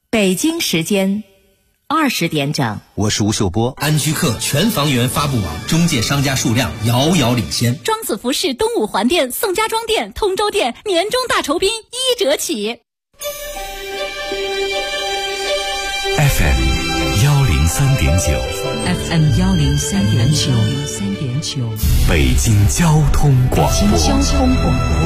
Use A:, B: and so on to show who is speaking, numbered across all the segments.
A: 北京时间20点整。
B: 我是吴秀波。
C: 安居客全房源发布网中介商家数量遥遥领先。
D: 庄子服饰东五环店、宋家庄店、通州店年终大酬宾1折起。
E: FM 103.9
F: FM 103.9
E: 北京交通广播。
F: 北京交通广播。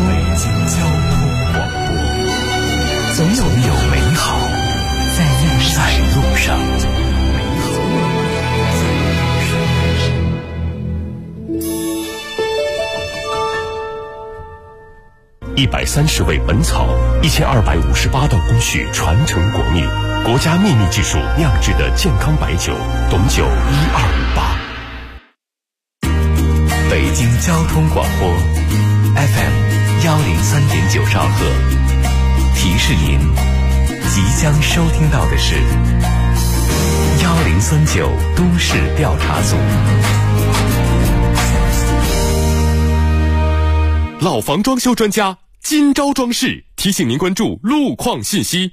E: 总有美好在路上。130味本草，1258道工序传承国秘，国家秘密技术酿制的健康白酒，董酒1258。北京交通广播 FM 103.9兆赫，提示您即将收听到的是1039都市调查组。老房装修专家今朝装饰提醒您关注路况信息。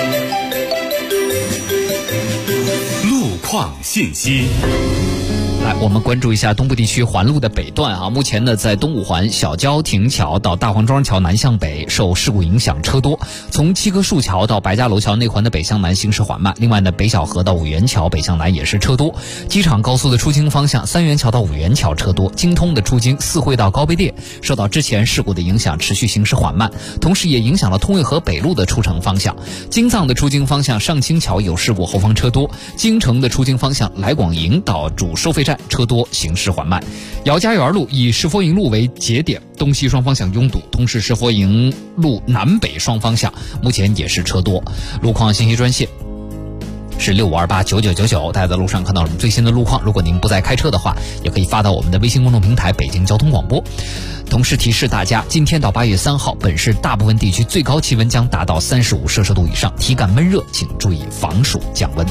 E: 路况信息。
G: 来，我们关注一下东部地区环路的北段啊。目前呢，在东五环小郊亭桥到大黄庄桥南向北受事故影响车多，从七棵树桥到白家楼桥内环的北向南行驶缓慢。另外呢，北小河到五元桥北向南也是车多。机场高速的出京方向三元桥到五元桥车多，京通的出京四惠到高碑店受到之前事故的影响持续行驶缓慢，同时也影响了通惠河北路的出城方向。京藏的出京方向上清桥有事故，后方车多。京城的出京方向来广营到主收费站车多，行驶缓慢。姚家园路以石佛营路为节点，东西双方向拥堵，同时石佛营路南北双方向目前也是车多。路况信息专线是65289999，大家在路上看到了我们最新的路况，如果您不在开车的话，也可以发到我们的微信公众平台北京交通广播。同时提示大家，今天到8月3号，本市大部分地区最高气温将达到35摄氏度以上，体感闷热，请注意防暑降温。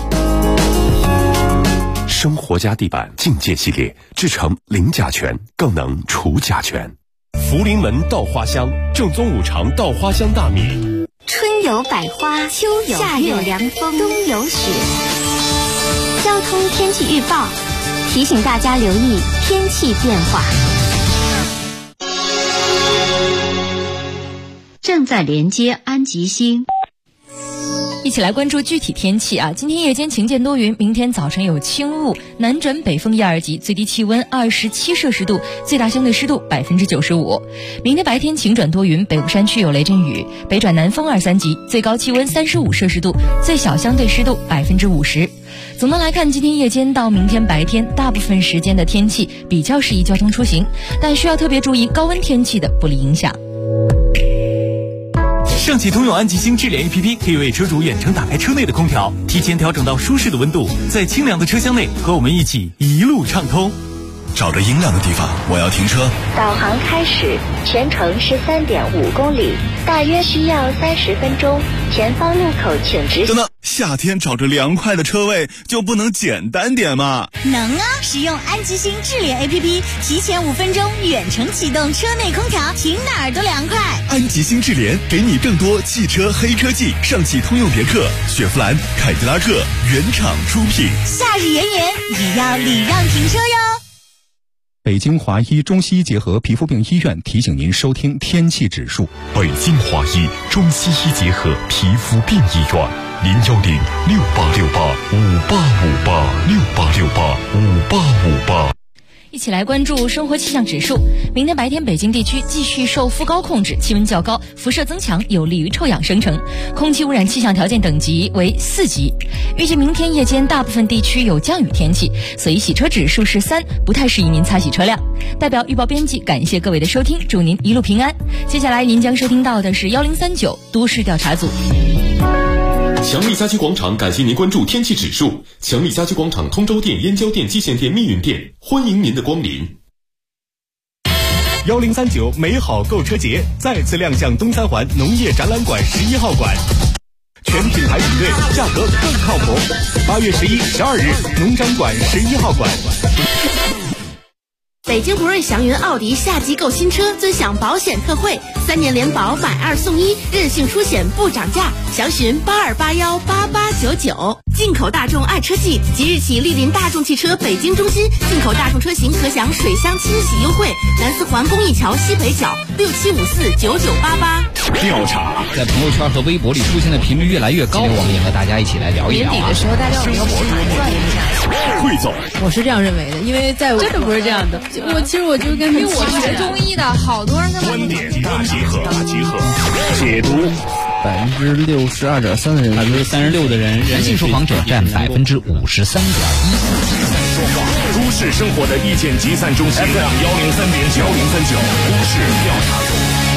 E: 生活家地板境界系列制成零甲醛，更能除甲醛。福临门稻花香，正宗五常稻花香大米。
H: 春有百花，秋有夏有凉风，冬有雪。交通天气预报提醒大家留意天气变化。
F: 正在连接安吉星。
D: 一起来关注具体天气啊！今天夜间晴间多云，明天早晨有轻雾，南转北风1、2级，最低气温27摄氏度，最大相对湿度95%。明天白天晴转多云，北部山区有雷阵雨，北转南风2、3级，最高气温35摄氏度，最小相对湿度50%。总的来看，今天夜间到明天白天，大部分时间的天气比较适宜交通出行，但需要特别注意高温天气的不利影响。
I: 上汽通用安吉星智联 APP 可以为车主远程打开车内的空调，提前调整到舒适的温度，在清凉的车厢内和我们一起一路畅通。
J: 找着阴凉的地方，我要停车。
H: 导航开始，全程13.5公里，大约需要30分钟。前方路口请直行。
J: 等等，夏天找着凉快的车位就不能简单点吗？
K: 能啊！使用安吉星智联 APP， 提前5分钟远程启动车内空调，停哪儿都凉快。
J: 安吉星智联给你更多汽车黑科技，上汽通用别克、雪佛兰、凯迪拉克原厂出品。
K: 夏日炎炎，也要礼让停车哟。
L: 北京华医中西医结合皮肤病医院提醒您收听天气指数。
E: 北京华医中西医结合皮肤病医院，010-6868-5858，6868-5858。
D: 一起来关注生活气象指数。明天白天北京地区继续受副高控制，气温较高，辐射增强，有利于臭氧生成，空气污染气象条件等级为4级。预计明天夜间大部分地区有降雨天气，所以洗车指数是3，不太适宜您擦洗车辆。代表预报编辑感谢各位的收听，祝您一路平安。接下来您将收听到的是1039都市调查组。
E: 强力家居广场感谢您关注天气指数。强力家居广场通州店、燕郊店、蓟县店、密云店，欢迎您的光临。
I: 1039美好购车节再次亮相东三环农业展览馆11号馆，全品牌比对，价格更靠谱。8月11、12日，农展馆11号馆。
B: 北京博瑞祥云奥迪夏季购新车尊享保险特惠，3年联保买2送1，任性出险不涨价，详询82818899。进口大众爱车季即日起莅临大众汽车北京中心，进口大众车型可享水箱清洗优惠，南四环公益桥西北角67549988。
J: 调查
G: 在朋友圈和微博里出现的频率越来越高，我们也和大家一起来聊一聊。
M: 年底的时候，大家有没有盘算一下？
J: 汇总，
M: 我是这样认为的，因为在我真的不是这样的。我其实就跟因为我学中医的，好多人
J: 观点大集合，解读
N: 62.3%的人
G: ，36%的人，人性受访者占53.1%。
J: 都市生活的意见集散中心 FM 103.9，都市调查组。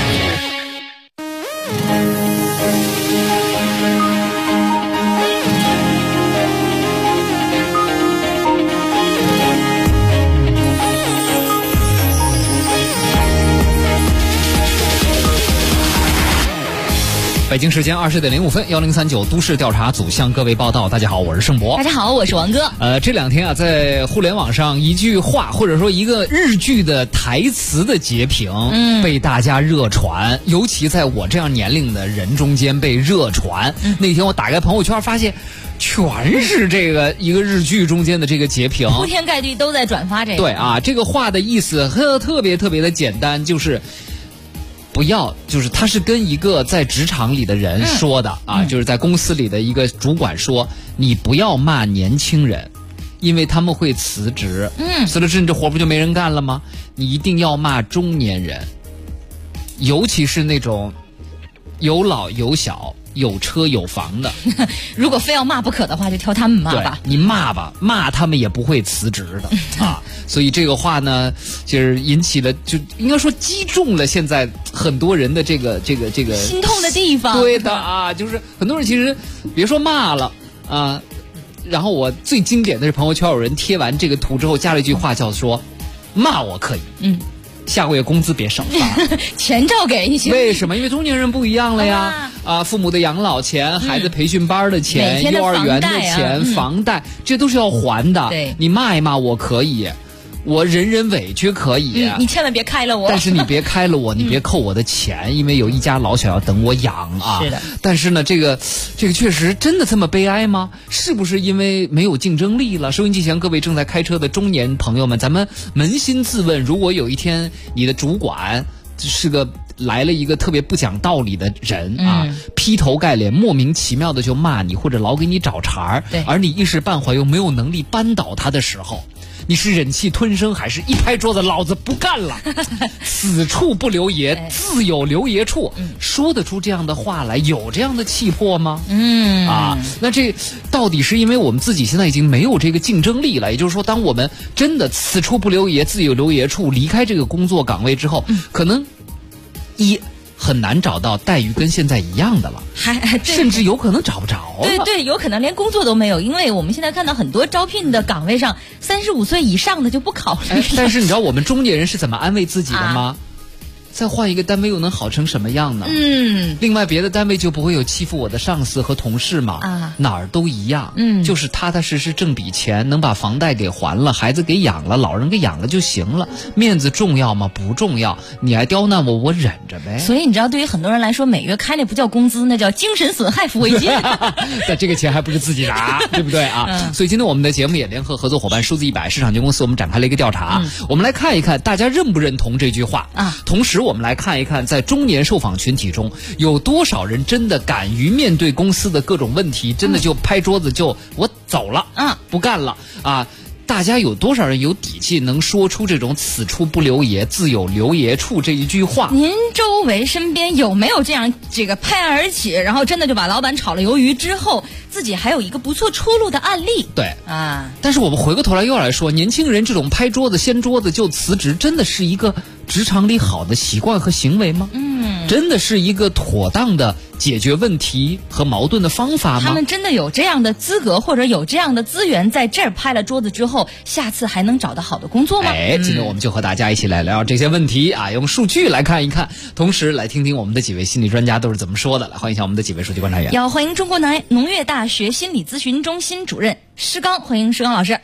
G: 北京时间20:05，1039都市调查组向各位报道。大家好，我是盛博。
D: 大家好，我是王哥。
G: 这2天啊，在互联网上一句话或者说一个日剧的台词的截屏，被大家热传，尤其在我这样年龄的人中间被热传。那天我打开朋友圈，发现全是这个一个日剧中间的这个截屏，
D: 铺天盖地都在转发这个。
G: 对啊，这个话的意思特别的简单，就是不要，就是他是跟一个在职场里的人说的就是在公司里的一个主管说，你不要骂年轻人，因为他们会辞职。辞了职你这活不就没人干了吗？你一定要骂中年人，尤其是那种有老有小有车有房的。
D: 如果非要骂不可的话，就挑他们骂吧。
G: 你骂吧，骂他们也不会辞职的啊。所以这个话呢，就是引起了，就应该说击中了现在很多人的这个
D: 心痛的地方。
G: 对的啊，就是很多人其实别说骂了啊，然后我最经典的是朋友圈有人贴完这个图之后加了一句话，叫说骂我可以，下个月工资别少发，
D: 钱照给你行。
G: 为什么？因为中年人不一样了呀！父母的养老钱、孩子培训班的钱、幼儿园的钱、房贷，这都是要还的。
D: 对，
G: 你骂一骂我可以，我忍忍委屈可以，
D: 你千万别开了我。
G: 但是你别开了我，你别扣我的钱，因为有一家老小要等我养啊。
D: 是的。
G: 但是呢，这个确实真的这么悲哀吗？是不是因为没有竞争力了？收音机前各位正在开车的中年朋友们，咱们扪心自问，如果有一天你的主管来了一个特别不讲道理的人劈头盖脸莫名其妙的就骂你，或者老给你找茬，而你一时半会又没有能力扳倒他的时候，你是忍气吞声，还是一拍桌子老子不干了？此处不留爷，自有留爷处。说得出这样的话来，有这样的气魄吗？那这到底是因为我们自己现在已经没有这个竞争力了？也就是说，当我们真的此处不留爷，自有留爷处，离开这个工作岗位之后，可能很难找到待遇跟现在一样的了，甚至有可能找不着了。
D: 对，有可能连工作都没有，因为我们现在看到很多招聘的岗位上，35岁以上的就不考虑。
G: 但是你知道我们中年人是怎么安慰自己的吗？再换一个单位又能好成什么样呢？另外别的单位就不会有欺负我的上司和同事吗？哪儿都一样。就是踏踏实实挣笔钱，能把房贷给还了，孩子给养了，老人给养了就行了。面子重要吗？不重要。你爱刁难我忍着呗。
D: 所以你知道，对于很多人来说，每月开那不叫工资，那叫精神损害抚慰金。
G: 但这个钱还不是自己拿，对不对啊？所以今天我们的节目也联合合作伙伴数字100市场监公司，我们展开了一个调查。我们来看一看大家认不认同这句话同时我们来看一看，在中年受访群体中，有多少人真的敢于面对公司的各种问题，真的就拍桌子就我走了，不干了啊！大家有多少人有底气能说出这种此处不留爷，自有留爷处这一句话？
D: 您周围身边有没有这样拍案而起，然后真的就把老板炒了鱿鱼之后，自己还有一个不错出路的案例？
G: 对啊，但是我们回过头来又要来说，年轻人这种拍桌子掀桌子就辞职，真的是一个职场里好的习惯和行为吗？真的是一个妥当的解决问题和矛盾的方法吗？
D: 他们真的有这样的资格或者有这样的资源，在这儿拍了桌子之后，下次还能找到好的工作吗？
G: 今天我们就和大家一起来聊聊这些问题用数据来看一看，同时来听听我们的几位心理专家都是怎么说的。来欢迎一下我们的几位数据观察员。
D: 要欢迎中国农业大学心理咨询中心主任施刚，欢迎施刚老师。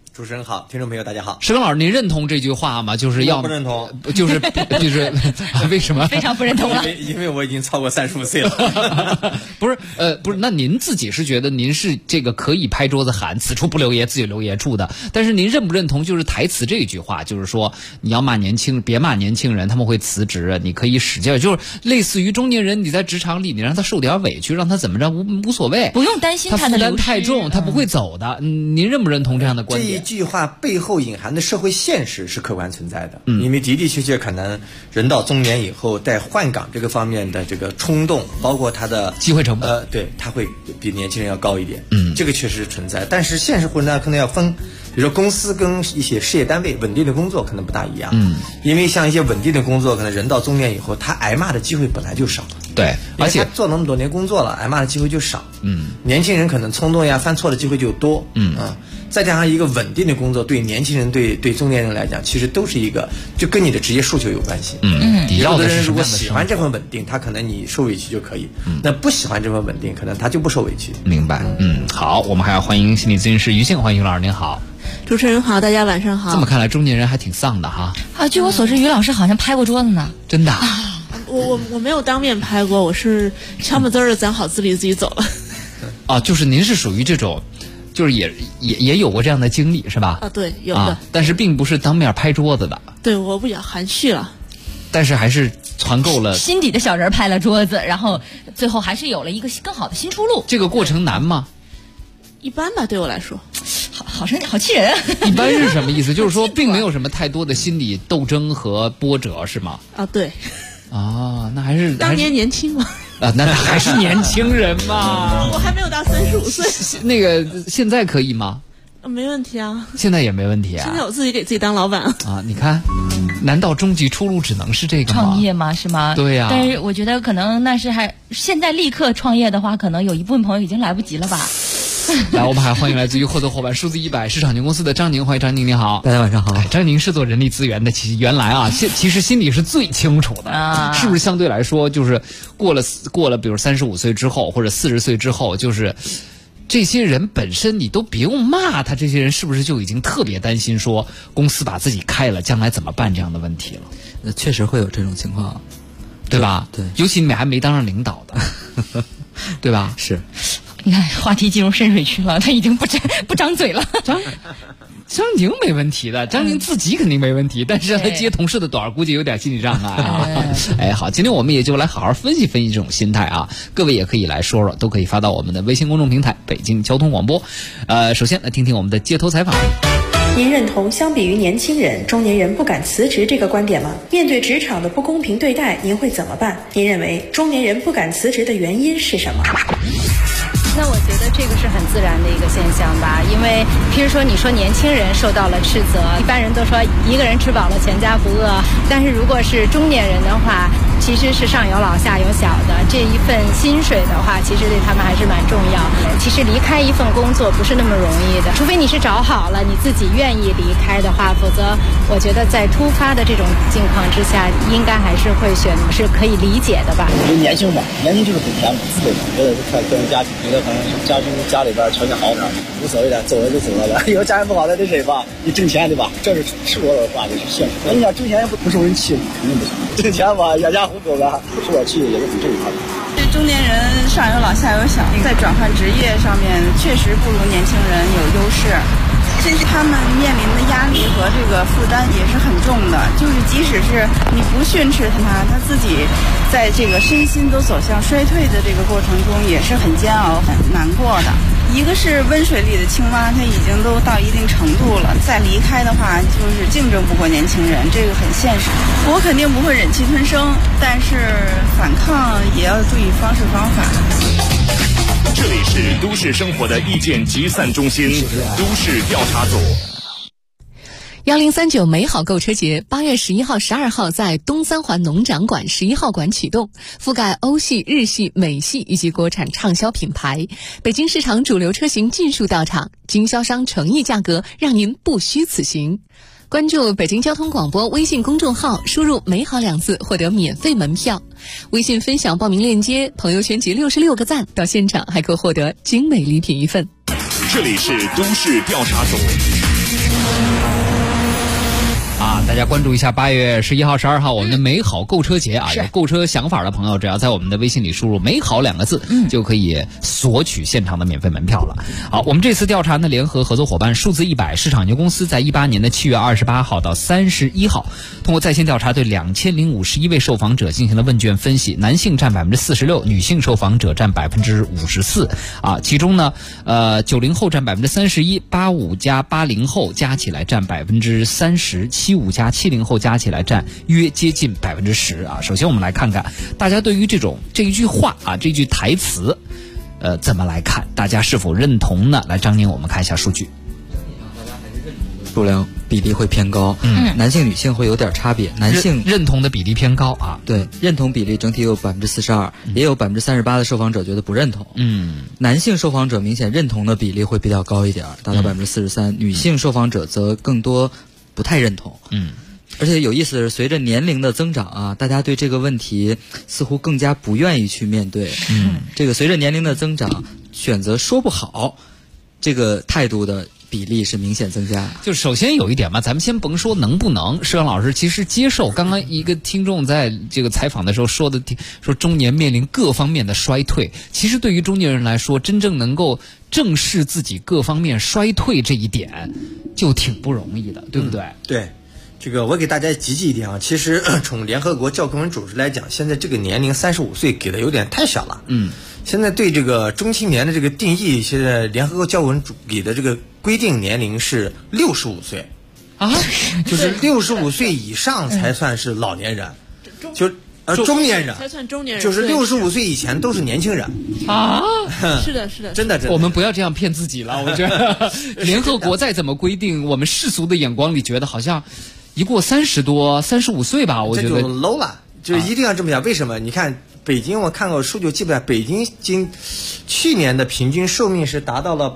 N: 主持人好，听众朋友大家好。
G: 石刚老师，您认同这句话吗？就是要
N: 不认同，
G: 就是为什么？
D: 非常不认同了。
N: 因为我已经超过35岁了。
G: 不是，那您自己是觉得您是这个可以拍桌子喊此处不留爷，自有留爷处的。但是您认不认同就是台词这一句话，就是说你要别骂年轻人，他们会辞职，你可以使劲，就是类似于中年人，你在职场里你让他受点委屈，让他怎么着无所谓，
D: 不用担心他的
G: 负担太重，他不会走的。您认不认同这样的观点？
N: 这一句话背后隐含的社会现实是客观存在的，因为的的确确可能人到中年以后，在换岗这个方面的这个冲动，包括他的
G: 机会成本，
N: 对，他会比年轻人要高一点，这个确实存在。但是现实活呢，可能要分，比如说公司跟一些事业单位稳定的工作可能不大一样，因为像一些稳定的工作，可能人到中年以后，他挨骂的机会本来就少，
G: 对，而且
N: 他做那么多年工作了，挨骂的机会就少，年轻人可能冲动呀、犯错的机会就多，再加上一个稳定的工作，对年轻人对中年人来讲，其实都是一个就跟你的职业诉求有关系。有的人如果喜欢这份稳定，他可能你受委屈就可以；那不喜欢这份稳定，可能他就不受委屈。
G: 明白。好，我们还要欢迎心理咨询师于静，欢迎于老师，您好。
O: 主持人好，大家晚上好。
G: 这么看来，中年人还挺丧的哈。
D: 据我所知，于老师好像拍过桌子呢。
G: 真的？
O: 我没有当面拍过，我是悄没滋的攒好资历自己走了。
G: 就是您是属于这种。就是也有过这样的经历是吧？
O: 对，有的。
G: 但是并不是当面拍桌子的。
O: 对，我比较含蓄了。
G: 但是还是团购了
D: 心底的小人拍了桌子，然后最后还是有了一个更好的新出路。
G: 这个过程难吗？
O: 一般吧，对我来说。
D: 好气人啊！
G: 一般是什么意思？就是说并没有什么太多的心理斗争和波折是吗？
O: 对。
G: 那还是
O: 当年年轻嘛。
G: 那还是年轻人嘛。
O: 我还没有到35岁。
G: 那个现在可以吗？
O: 没问题啊。
G: 现在也没问题啊。
O: 现在我自己给自己当老板
G: 你看，难道终极出路只能是这个吗？
D: 创业吗？是吗？
G: 对呀。
D: 但是我觉得可能那是现在立刻创业的话，可能有一部分朋友已经来不及了吧。
G: 来，我们还欢迎来自于合作伙伴数字100市场营公司的张宁，欢迎张宁，你好。
P: 大家晚上好。
G: 张宁是做人力资源的，原来其实心里是最清楚的，是不是？相对来说，就是过了，比如35岁之后或者40岁之后，就是这些人本身你都别用骂他，这些人是不是就已经特别担心说公司把自己开了，将来怎么办这样的问题了？
P: 确实会有这种情况，
G: 对吧？
P: 对，
G: 尤其你们还没当上领导的，对吧？
P: 是。
D: 你看，话题进入深水区了，他已经不张嘴了。
G: 张宁没问题的，张宁自己肯定没问题，但是让他接同事的短，估计有点心理障碍好，今天我们也就来好好分析分析这种心态啊。各位也可以来说说，都可以发到我们的微信公众平台北京交通广播。首先来听听我们的街头采访。
Q: 您认同相比于年轻人，中年人不敢辞职这个观点吗？面对职场的不公平对待，您会怎么办？您认为中年人不敢辞职的原因是什么？
R: 那我觉得这个是很自然的一个现象吧，因为譬如说你说年轻人受到了斥责，一般人都说一个人吃饱了全家不饿，但是如果是中年人的话，其实是上有老下有小的，这一份薪水的话，其实对他们还是蛮重要的。其实离开一份工作不是那么容易的，除非你是找好了你自己愿意离开的话，否则我觉得在突发的这种境况之下，应该还是会选是可以理解的吧。
S: 因为年轻嘛，年轻就是很甜嘛，自卑嘛，觉得看个人家庭，觉得可能家里边条件好点，无所谓的，走了就走了的。以后家人不好再对谁吧？你挣钱对吧？这是赤裸裸的话，这是现实。那你想挣钱不受人气，肯定不行。挣钱吧，养家糊口的，不受我气也是很正常的。
T: 这中年人上有老下有小，在转换职业上面确实不如年轻人有优势。甚至他们面临的压力和这个负担也是很重的，就是即使是你不训斥他自己在这个身心都走向衰退的这个过程中也是很煎熬很难过的。一个是温水里的青蛙，它已经都到一定程度了，再离开的话就是竞争不过年轻人，这个很现实。我肯定不会忍气吞声，但是反抗也要注意方式方法。
U: 这里是都市生活的意见集散中心，都市调查组。
V: 1039美好购车节8月11号、12号在东三环农展馆11号馆启动，覆盖欧系、日系、美系以及国产畅销品牌，北京市场主流车型尽数到场，经销商诚意价格让您不虚此行。关注北京交通广播微信公众号，输入美好2字获得免费门票，微信分享报名链接，朋友圈集66个赞，到现场还可获得精美礼品一份。
U: 这里是都市调查组。
G: 啊，大家关注一下8月11号、12号我们的美好购车节啊！有购车想法的朋友，只要在我们的微信里输入“美好”2个字，就可以索取现场的免费门票了。好，我们这次调查呢，联合合作伙伴数字100市场研究公司在18年的7月28号到31号，通过在线调查对2051位受访者进行了问卷分析，男性占46%，女性受访者占54%啊。其中呢，90后占31%，85加80后加起来占30%，75加70后加起来占约接近10%啊。首先我们来看看大家对于这一句话啊，这句台词怎么来看，大家是否认同呢？来，张宁，我们看一下数据。
A: 数量比例会偏高，男性女性会有点差别，男性
G: 认同的比例偏高啊，
A: 对，认同比例整体有42%，也有38%的受访者觉得不认同，男性受访者明显认同的比例会比较高一点，达到43%，女性受访者则更多不太认同，而且有意思的是，随着年龄的增长啊，大家对这个问题似乎更加不愿意去面对，这个随着年龄的增长，选择说不好这个态度的比例是明显增加。
G: 就首先有一点嘛，咱们先甭说能不能，施阳老师其实接受刚刚一个听众在这个采访的时候说中年面临各方面的衰退，其实对于中年人来说，真正能够正视自己各方面衰退这一点就挺不容易的，对不对？
N: 对，这个我给大家集一点啊，其实从联合国教科文组织来讲，现在这个年龄35岁给的有点太小了。现在对这个中青年的这个定义，现在联合国教科文组给的这个规定年龄是65岁啊，就是65岁以上才算是老年人，中年人
O: 才算中年人，
N: 就是65岁以前都是年轻人
G: 啊。
O: 是的，
N: 真的。
G: 我们不要这样骗自己了，我觉得联合国再怎么规定，我们世俗的眼光里觉得好像一过30多、35岁吧，我觉得
N: 这就 low 了，就一定要这么讲。为什么？你看北京，我看过数据，基本上北京去年的平均寿命是达到了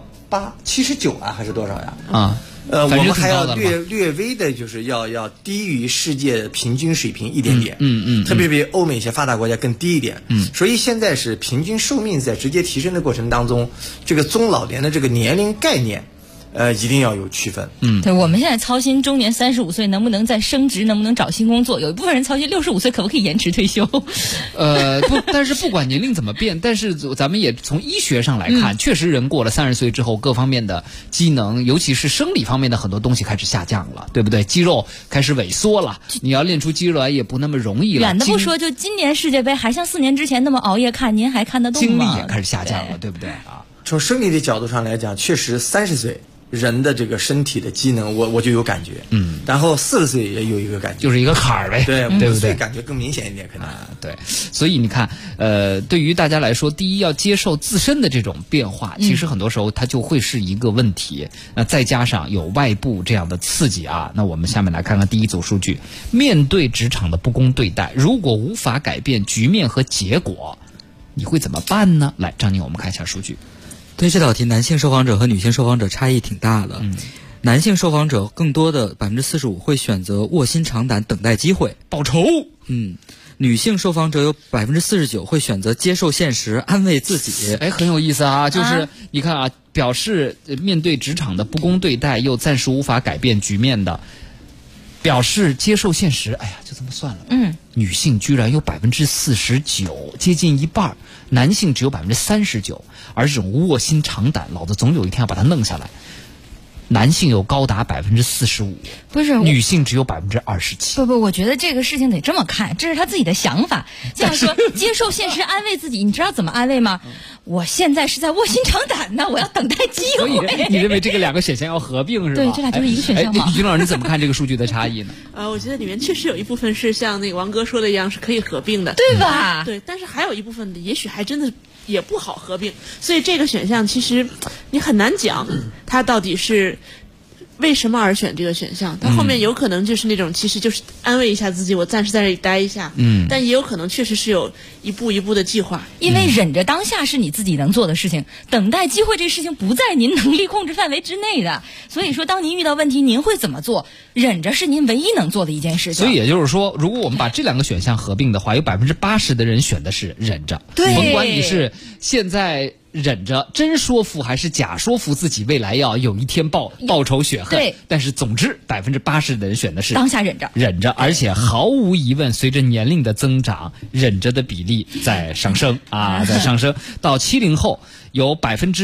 N: 79啊，还是多少呀？我们还要略微的，就是要低于世界平均水平一点点。特别比欧美一些发达国家更低一点。所以现在是平均寿命在直接提升的过程当中，这个中老年的这个年龄概念。一定要有区分。
D: 对，我们现在操心中年35岁能不能再升职，能不能找新工作，有一部分人操心65岁可不可以延迟退休。
G: 但是不管年龄怎么变，但是咱们也从医学上来看，确实人过了30岁之后，各方面的机能，尤其是生理方面的很多东西开始下降了，对不对？肌肉开始萎缩了，你要练出肌肉来也不那么容易了。
D: 远的不说，就今年世界杯还像4年之前那么熬夜看，您还看得动吗？
G: 精力也开始下降了，对不对啊？
N: 从生理的角度上来讲，确实30岁。人的这个身体的机能，我就有感觉，然后40岁也有一个感觉，
G: 就是一个坎儿呗，
N: 对
G: 不对？
N: 感觉更明显一点，可能
G: 对。所以你看，对于大家来说，第一要接受自身的这种变化，其实很多时候它就会是一个问题。那再加上有外部这样的刺激啊，那我们下面来看看第一组数据：面对职场的不公对待，如果无法改变局面和结果，你会怎么办呢？来，张宁，我们看一下数据。
A: 对这道题，男性受访者和女性受访者差异挺大的。男性受访者更多的45%会选择卧薪尝胆等待机会
G: 报仇。
A: 女性受访者有49%会选择接受现实安慰自己。
G: 很有意思啊，就是你看啊，表示面对职场的不公对待又暂时无法改变局面的，表示接受现实，就这么算了。女性居然有49%，接近一半，男性只有39%，而这种卧薪尝胆，老子总有一天要把它弄下来。男性有高达45%，
D: 不是
G: 女性只有27%。
D: 不，我觉得这个事情得这么看，这是他自己的想法。这样说，接受现实，安慰自己，你知道怎么安慰吗？我现在是在卧薪尝胆呢，我要等待机会。
G: 所以你认为这个2个选项要合并是吧？
D: 对，这俩就是一个选项嘛。
G: 于老师，你怎么看这个数据的差异呢？
O: 我觉得里面确实有一部分是像那个王哥说的一样，是可以合并的，
D: 对吧？
O: 对，但是还有一部分也许还真的也不好合并，所以这个选项其实你很难讲它到底是为什么而选这个选项。它后面有可能就是那种其实就是安慰一下自己，我暂时在这里待一下，但也有可能确实是有一步一步的计划。
D: 因为忍着当下是你自己能做的事情，等待机会这个事情不在您能力控制范围之内的。所以说当您遇到问题您会怎么做，忍着是您唯一能做的一件事情。
G: 所以也就是说，如果我们把这2个选项合并的话，有80%的人选的是忍着。
D: 对，
G: 甭管你是现在忍着，真说服还是假说服自己未来要有一天报仇雪恨。
D: 对，
G: 但是总之80%的人选的是
D: 当下忍着，
G: 而且毫无疑问，随着年龄的增长，忍着的比例在上升啊，在上升。到70后，有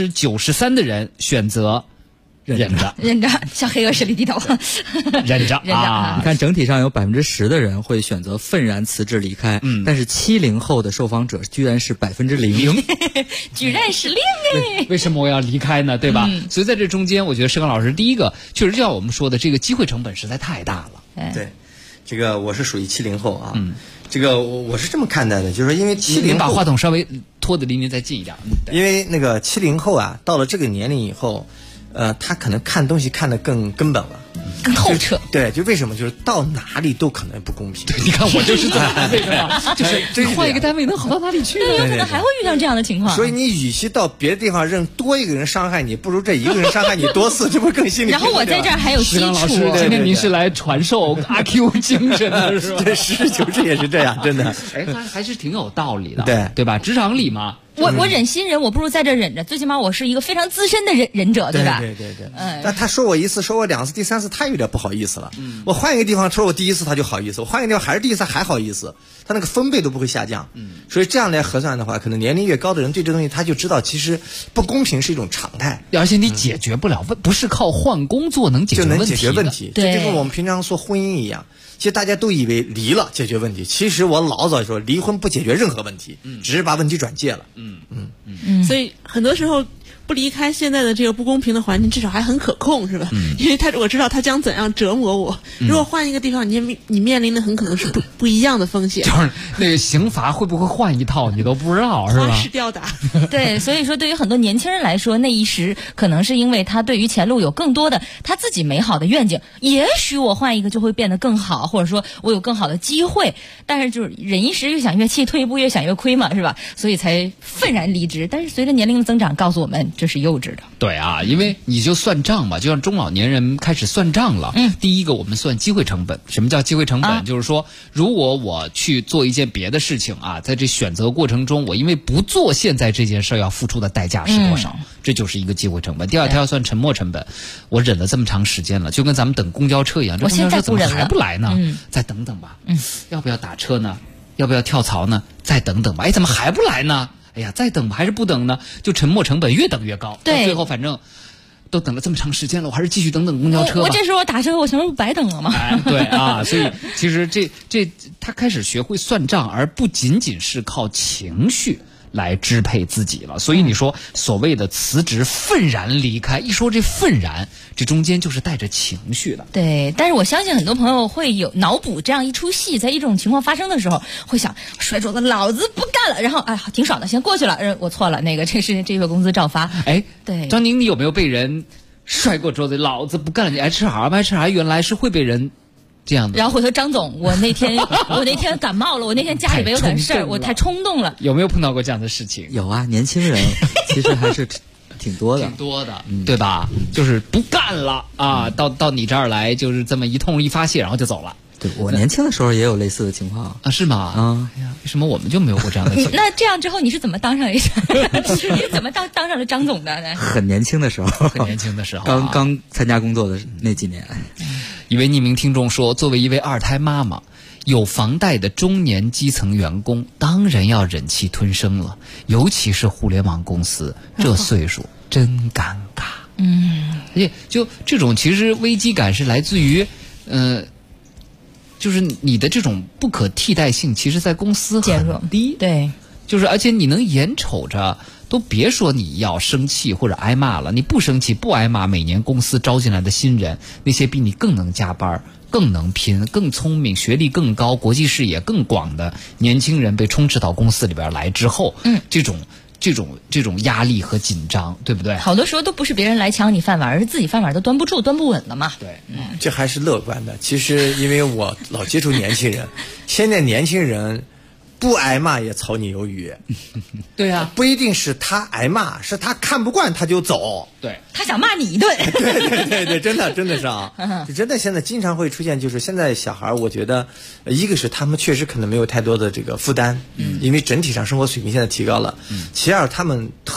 G: 93%的人选择忍着，
D: 向黑恶势力低头，
G: 忍着啊！
A: 你看，整体上有10%的人会选择愤然辞职离开，但是70后的受访者居然是0%，
D: 居然是0哎！
G: 为什么我要离开呢？对吧？所以在这中间，我觉得施刚老师第一个确实就像我们说的，这个机会成本实在太大了。
N: 对，这个我是属于70后啊。这个我是这么看待的，就是说，因为70后，
G: 您把话筒稍微拖得离您再近一点。
N: 因为那个70后啊，到了这个年龄以后，他可能看东西看得更根本了。
D: 更透彻。
N: 对，就为什么就是到哪里都可能不公平。
G: 对，你看我就是这么为什么？就是换一个单位能好到哪里去呢？
D: 对，有可能还会遇到这样的情况。
N: 所以你与其到别的地方让多一个人伤害你，不如这一个人伤害你多次，这不更心里。
D: 然后我在这儿还有基础。
G: 老师，今天您是来传授阿 Q 精神的是吧？
N: 对，实事求是也是这样，真的。
G: 哎，还是挺有道理的，对吧？职场里嘛。
D: 我忍心忍，我不如在这忍着，最起码我是一个非常资深的忍者，对吧？
N: 对。但他说我1次，说我2次，第3次他有点不好意思了。我换一个地方说我第1次他就好意思，我换一个地方还是第1次还好意思，他那个分贝都不会下降。所以这样来核算的话，可能年龄越高的人对这东西他就知道，其实不公平是一种常态，
G: 而且你解决不了，不是靠换工作能解决问题。
N: 对，就跟我们平常说婚姻一样。其实大家都以为离了解决问题，其实我老早说离婚不解决任何问题，只是把问题转介了。
O: 所以很多时候不离开现在的这个不公平的环境，至少还很可控，是吧？因为我知道他将怎样折磨我。如果换一个地方，你面临的很可能是不一样的风险。
G: 就是那个刑罚会不会换一套，你都不知道，是吧？
O: 花式吊打。
D: 对，所以说对于很多年轻人来说，那一时可能是因为他对于前路有更多的他自己美好的愿景，也许我换一个就会变得更好，或者说我有更好的机会。但是就是忍一时越想越气，退一步越想越亏嘛，是吧？所以才愤然离职。但是随着年龄的增长，告诉我们这是幼稚的。
G: 对啊，因为你就算账嘛，就像中老年人开始算账了。第一个我们算机会成本。什么叫机会成本？就是说，如果我去做一件别的事情啊，在这选择过程中，我因为不做现在这件事要付出的代价是多少？这就是一个机会成本。第二，它要算沉没成本。我忍了这么长时间了，就跟咱们等公交车一样，这公交车怎么还不来呢？再等等吧。要不要打车呢？要不要跳槽呢？再等等吧。哎，怎么还不来呢？哎呀，再等吧，还是不等呢？就沉没成本越等越高。
D: 对，
G: 最后反正都等了这么长时间了，我还是继续等公交车吧。
D: 我这时候打车，我想说白等了吗？
G: 对啊，所以其实这他开始学会算账，而不仅仅是靠情绪来支配自己了。所以你说所谓的辞职愤然离开，一说这愤然，这中间就是带着情绪的。
D: 对，但是我相信很多朋友会有脑补这样一出戏，在一种情况发生的时候，会想摔桌子，老子不干了，然后哎，挺爽的，先过去了，我错了，这月工资照发。
G: 哎，
D: 对，
G: 张宁，你有没有被人摔过桌子？老子不干了，你爱吃啥不爱吃啥？原来是会被人这样的。
D: 然后回头张总，我那天感冒了，我那天家里边有点事儿，我太冲动了。
G: 有没有碰到过这样的事情？
A: 有啊，年轻人其实还是挺多的，
G: 对吧？就是不干了啊，到你这儿来，就是这么一通一发泄，然后就走了。
A: 对，我年轻的时候也有类似的情况
G: 啊，是吗？哎呀，为什么我们就没有过这样的情况？
D: 那这样之后，你是怎么当上你怎么当上了张总的呢？
A: 很年轻的时候，刚参加工作的那几年。
G: 一位匿名听众说，作为一位2胎妈妈，有房贷的中年基层员工，当然要忍气吞声了，尤其是互联网公司，这岁数真尴尬。而且就这种其实危机感是来自于就是你的这种不可替代性，其实在公司很低。
D: 对，
G: 就是而且你能眼瞅着，都别说你要生气或者挨骂了，你不生气不挨骂，每年公司招进来的新人，那些比你更能加班、更能拼、更聪明、学历更高、国际视野更广的年轻人被充斥到公司里边来之后，这种压力和紧张，对不对？
D: 好多时候都不是别人来抢你饭碗，而是自己饭碗都端不住、端不稳了嘛。
N: 对，这还是乐观的。其实因为我老接触年轻人，现在年轻人不挨骂也草拟有语。
G: 对啊，
N: 不一定是他挨骂，是他看不惯他就走。
G: 对，
D: 他想骂你一顿。
N: 对，真的是啊，就真的现在经常会出现，就是现在小孩，我觉得一个是他们确实可能没有太多的这个负担，因为整体上生活水平现在提高了。其二，他们特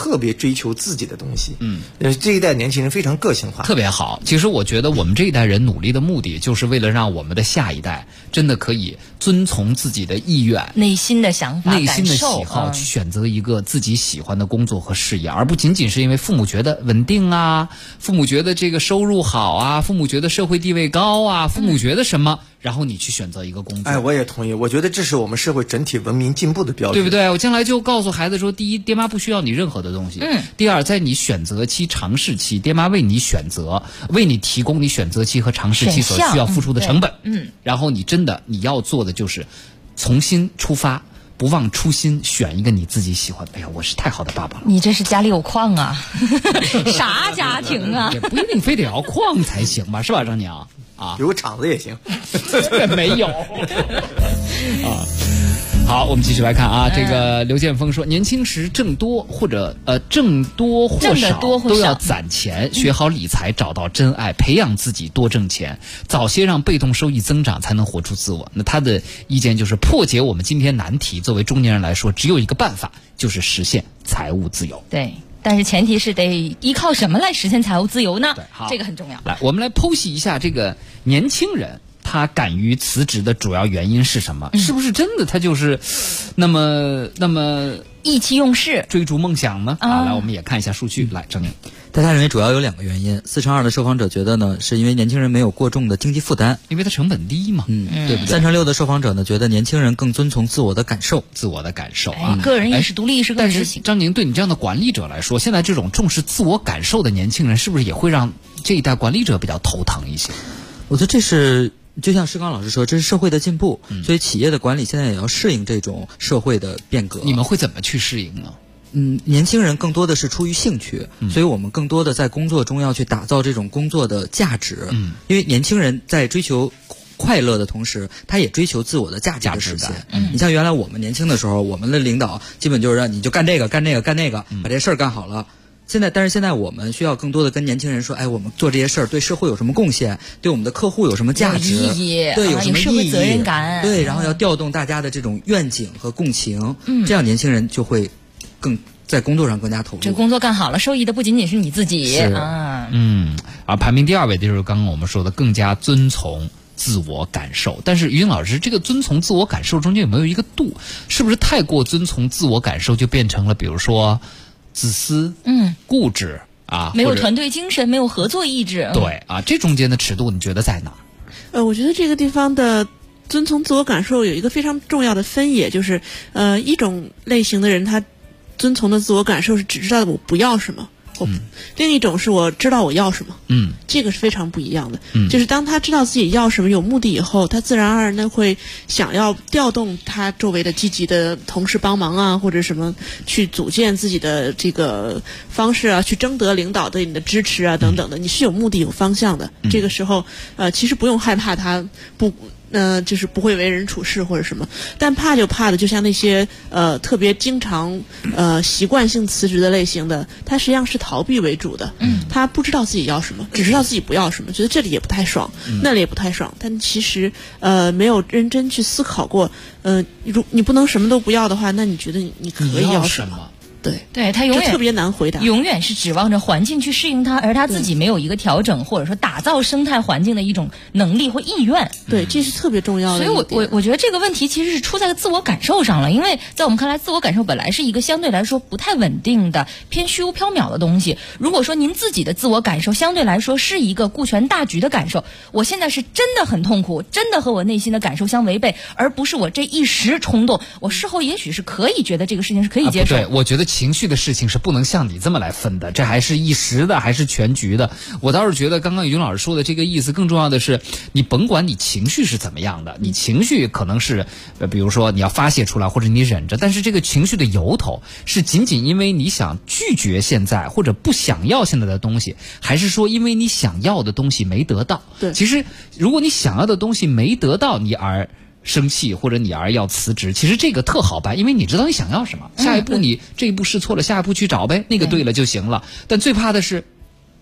N: 特别追求自己的东西。这一代年轻人非常个性化，
G: 特别好。其实我觉得我们这一代人努力的目的，就是为了让我们的下一代真的可以遵从自己的意愿、
D: 内心的想法、
G: 内心的喜好，去选择一个自己喜欢的工作和事业，而不仅仅是因为父母觉得稳定啊，父母觉得这个收入好啊，父母觉得社会地位高啊，父母觉得什么，然后你去选择一个工作。
N: 我也同意，我觉得这是我们社会整体文明进步的标准，
G: 对不对？我将来就告诉孩子说，第一，爹妈不需要你任何的东西。第二，在你选择期、尝试期，爹妈为你选择，为你提供你选择期和尝试期所需要付出的成本。然后你要做的就是从新出发，不忘初心，选一个你自己喜欢的。哎呀，我是太好的爸爸了。
D: 你这是家里有矿啊？啥家庭啊？
G: 也不一定非得要矿才行吧，是吧，张娘？
N: 有个厂子也行。
G: 没有啊。好，我们继续来看啊，这个刘建峰说，年轻时挣多或少都要攒钱，学好理财，找到真爱，培养自己，多挣钱，早些让被动收益增长，才能活出自我。那他的意见就是破解我们今天难题。作为中年人来说，只有一个办法，就是实现财务自由。
D: 对，但是前提是得依靠什么来实现财务自由呢？
G: 对，好，
D: 这个很重要。
G: 来，我们来剖析一下这个年轻人他敢于辞职的主要原因是什么？是不是真的他就是那么
D: 意气用事
G: 追逐梦想呢？来，我们也看一下数据。来，郑宁，
A: 大家认为主要有2个原因，42%的受访者觉得呢，是因为年轻人没有过重的经济负担，
G: 因为它成本低嘛，对不对
A: ？36%的受访者呢觉得年轻人更遵从自我的感受
G: 啊，
D: 个人意识独立是更执行。
G: 张宁，对你这样的管理者来说，现在这种重视自我感受的年轻人，是不是也会让这一代管理者比较头疼一些？
A: 我觉得这是。就像施刚老师说，这是社会的进步，所以企业的管理现在也要适应这种社会的变革。
G: 你们会怎么去适应呢？
A: 年轻人更多的是出于兴趣，所以我们更多的在工作中要去打造这种工作的价值。因为年轻人在追求快乐的同时，他也追求自我的价值的实现。你像原来我们年轻的时候，我们的领导基本就是让你就干这个干那个干那个，把这事儿干好了。但是现在我们需要更多的跟年轻人说，我们做这些事儿对社会有什么贡献，对我们的客户有什么价值，对有什么意义，
D: 社会责任感，
A: 对，然后要调动大家的这种愿景和共情，这样年轻人就会在工作上更加投入。
D: 这工作干好了，受益的不仅仅是你自己啊。
G: 排名第2位的就是刚刚我们说的更加遵从自我感受。但是于云老师，这个遵从自我感受中间有没有一个度？是不是太过遵从自我感受就变成了比如说自私、固执啊，
D: 没有团队精神，没有合作意志。
G: 对啊，这中间的尺度你觉得在哪儿？
O: 我觉得这个地方的遵从自我感受有一个非常重要的分野，就是一种类型的人，他遵从的自我感受是只知道我不要什么。另一种是我知道我要什么，这个是非常不一样的。就是当他知道自己要什么，有目的以后，他自然而然的会想要调动他周围的积极的同事帮忙啊，或者什么去组建自己的这个方式啊，去征得领导对你的支持啊等等的。你是有目的有方向的，这个时候其实不用害怕他就是不会为人处事或者什么，但怕就怕的，就像那些特别经常习惯性辞职的类型的，他实际上是逃避为主的。他不知道自己要什么，只知道自己不要什么，觉得这里也不太爽，那里也不太爽，但其实没有认真去思考过。你不能什么都不要的话，那你觉得你可以要什么？
D: 对，他永远
O: 特别难回答，
D: 永远是指望着环境去适应他，而他自己没有一个调整或者说打造生态环境的一种能力或意愿。
O: 对，这是特别重要的。
D: 所以我觉得这个问题其实是出在自我感受上了，因为在我们看来，自我感受本来是一个相对来说不太稳定的、偏虚无缥缈的东西。如果说您自己的自我感受相对来说是一个顾全大局的感受，我现在是真的很痛苦，真的和我内心的感受相违背，而不是我这一时冲动，我事后也许是可以觉得这个事情是可以接受。
G: 对，我觉得情绪的事情是不能像你这么来分的，这还是一时的还是全局的。我倒是觉得刚刚于老师说的这个意思，更重要的是你甭管你情绪是怎么样的，你情绪可能是比如说你要发泄出来或者你忍着，但是这个情绪的由头是仅仅因为你想拒绝现在或者不想要现在的东西，还是说因为你想要的东西没得到？
O: 对，
G: 其实如果你想要的东西没得到，你而生气或者你而要辞职，其实这个特好办，因为你知道你想要什么，下一步你这一步试错了，下一步去找呗，那个对了就行了。但最怕的是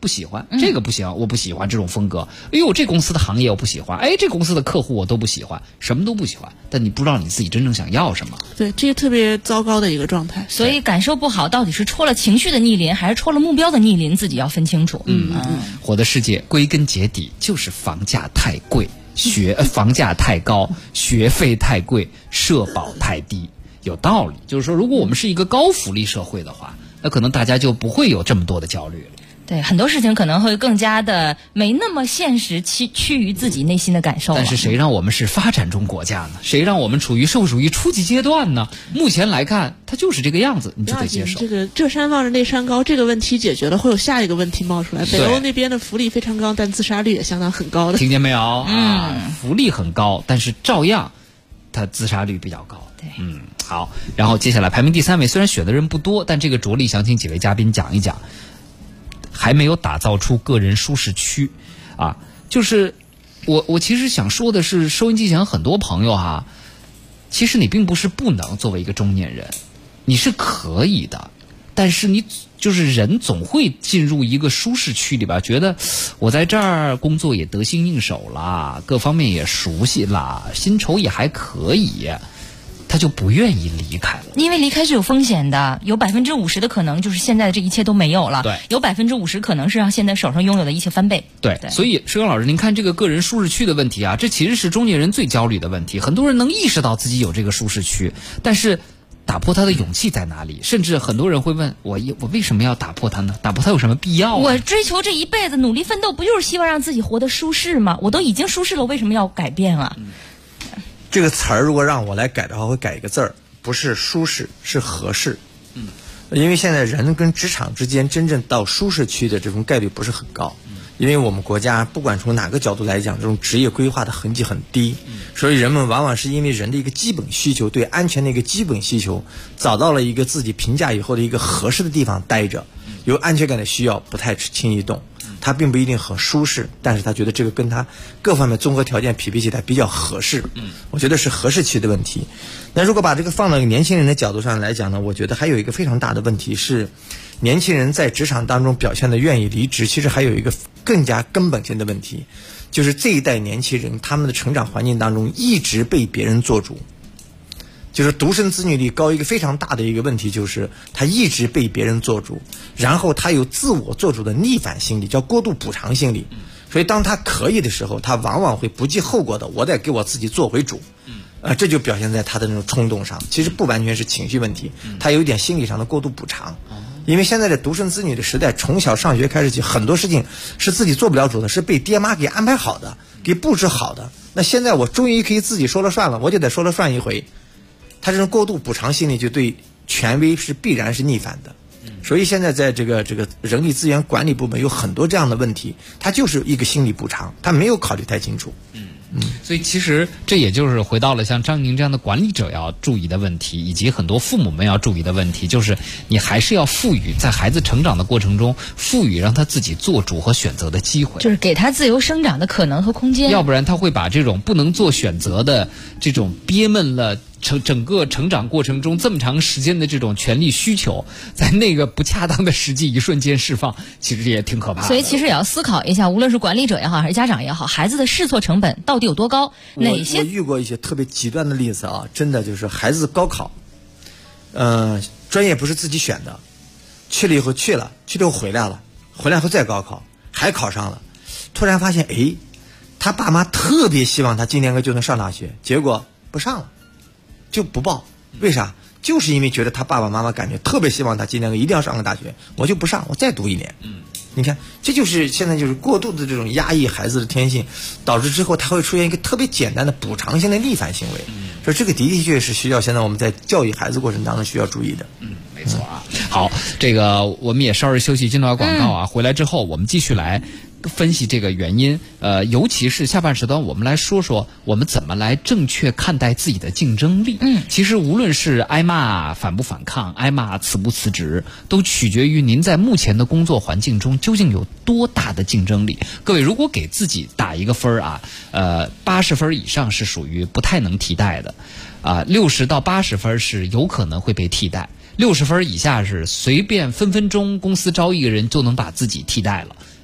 G: 不喜欢，这个不行，我不喜欢这种风格。哎呦，这公司的行业我不喜欢，哎，这公司的客户我都不喜欢，什么都不喜欢。但你不知道你自己真正想要什么。
O: 对，这个特别糟糕的一个状态。
D: 所以感受不好，到底是戳了情绪的逆鳞，还是戳了目标的逆鳞，自己要分清楚。
G: 活的世界归根结底就是房价太贵，房价太高，学费太贵，社保太低。有道理，就是说，如果我们是一个高福利社会的话，那可能大家就不会有这么多的焦虑了。
D: 对，很多事情可能会更加的没那么现实，趋于自己内心的感受。
G: 但是谁让我们是发展中国家呢？谁让我们处于社会主义初级阶段呢？目前来看，它就是这个样子，你就得接受。
O: 这山望着那山高，这个问题解决了，会有下一个问题冒出来。北欧那边的福利非常高，但自杀率也相当很高的。
G: 听见没有？福利很高，但是照样，它自杀率比较高。
D: 对，
G: 好。然后接下来排名第3位，虽然选的人不多，但这个着力想请几位嘉宾讲一讲。还没有打造出个人舒适区，就是我其实想说的是，收音机前很多朋友其实你并不是不能作为一个中年人，你是可以的，但是你就是人总会进入一个舒适区里边，觉得我在这儿工作也得心应手了，各方面也熟悉了，薪酬也还可以。他就不愿意离开了，
D: 因为离开是有风险的，有50%的可能就是现在的这一切都没有了，
G: 对，
D: 有50%可能是让现在手上拥有的一切翻倍，
G: 对。所以石刚老师，您看这个个人舒适区的问题这其实是中年人最焦虑的问题。很多人能意识到自己有这个舒适区，但是打破它的勇气在哪里？甚至很多人会问我为什么要打破它呢？打破它有什么必要？
D: 我追求这一辈子努力奋斗，不就是希望让自己活得舒适吗？我都已经舒适了，为什么要改变啊？
N: 这个词儿如果让我来改的话，会改一个字儿，不是舒适，是合适。因为现在人跟职场之间真正到舒适区的这种概率不是很高。因为我们国家不管从哪个角度来讲，这种职业规划的痕迹很低，所以人们往往是因为人的一个基本需求，对安全的一个基本需求，找到了一个自己评价以后的一个合适的地方待着，有安全感的需要不太轻易动。他并不一定很舒适，但是他觉得这个跟他各方面综合条件匹配起来比较合适。我觉得是合适期的问题。那如果把这个放到年轻人的角度上来讲呢，我觉得还有一个非常大的问题是，年轻人在职场当中表现的愿意离职，其实还有一个更加根本性的问题，就是这一代年轻人他们的成长环境当中一直被别人做主。就是独生子女率高一个非常大的一个问题，就是他一直被别人做主，然后他有自我做主的逆反心理，叫过度补偿心理。所以当他可以的时候，他往往会不计后果的我得给我自己做回主。这就表现在他的那种冲动上，其实不完全是情绪问题，他有一点心理上的过度补偿。因为现在的独生子女的时代，从小上学开始起，很多事情是自己做不了主的，是被爹妈给安排好的，给布置好的。那现在我终于可以自己说了算了，我就得说了算一回。他这种过度补偿心理就对权威是必然是逆反的，所以现在在这个人力资源管理部门有很多这样的问题，他就是一个心理补偿，他没有考虑太清楚。
G: 所以其实这也就是回到了像张宁这样的管理者要注意的问题，以及很多父母们要注意的问题，就是你还是要赋予在孩子成长的过程中，赋予让他自己做主和选择的机会，
D: 就是给他自由生长的可能和空间。
G: 要不然他会把这种不能做选择的这种憋闷了整个成长过程中这么长时间的这种权利需求，在那个不恰当的时机一瞬间释放，其实也挺可怕的。
D: 所以其实也要思考一下，无论是管理者也好，还是家长也好，孩子的试错成本到底有多高？哪些？
N: 我遇过一些特别极端的例子啊，真的就是孩子高考，专业不是自己选的，去了以后回来了，回来后再高考，还考上了，突然发现他爸妈特别希望他今年就能上大学，结果不上了。就不报，为啥？就是因为觉得他爸爸妈妈感觉特别希望他今年一定要上个大学，我就不上，我再读1年。你看，这就是现在就是过度的这种压抑孩子的天性，导致之后他会出现一个特别简单的补偿性的逆反行为。所以这个的确是需要现在我们在教育孩子过程当中需要注意的。
G: 没错啊。好，这个我们也稍事休息，进段广告啊。回来之后我们继续来分析这个原因，尤其是下半时段，我们来说说我们怎么来正确看待自己的竞争力。其实无论是挨骂反不反抗，挨骂辞不辞职，都取决于您在目前的工作环境中究竟有多大的竞争力。各位，如果给自己打一个分80分以上是属于不太能替代的，60到80分是有可能会被替代，60分以下是随便分分钟公司招一个人就能把自己替代了。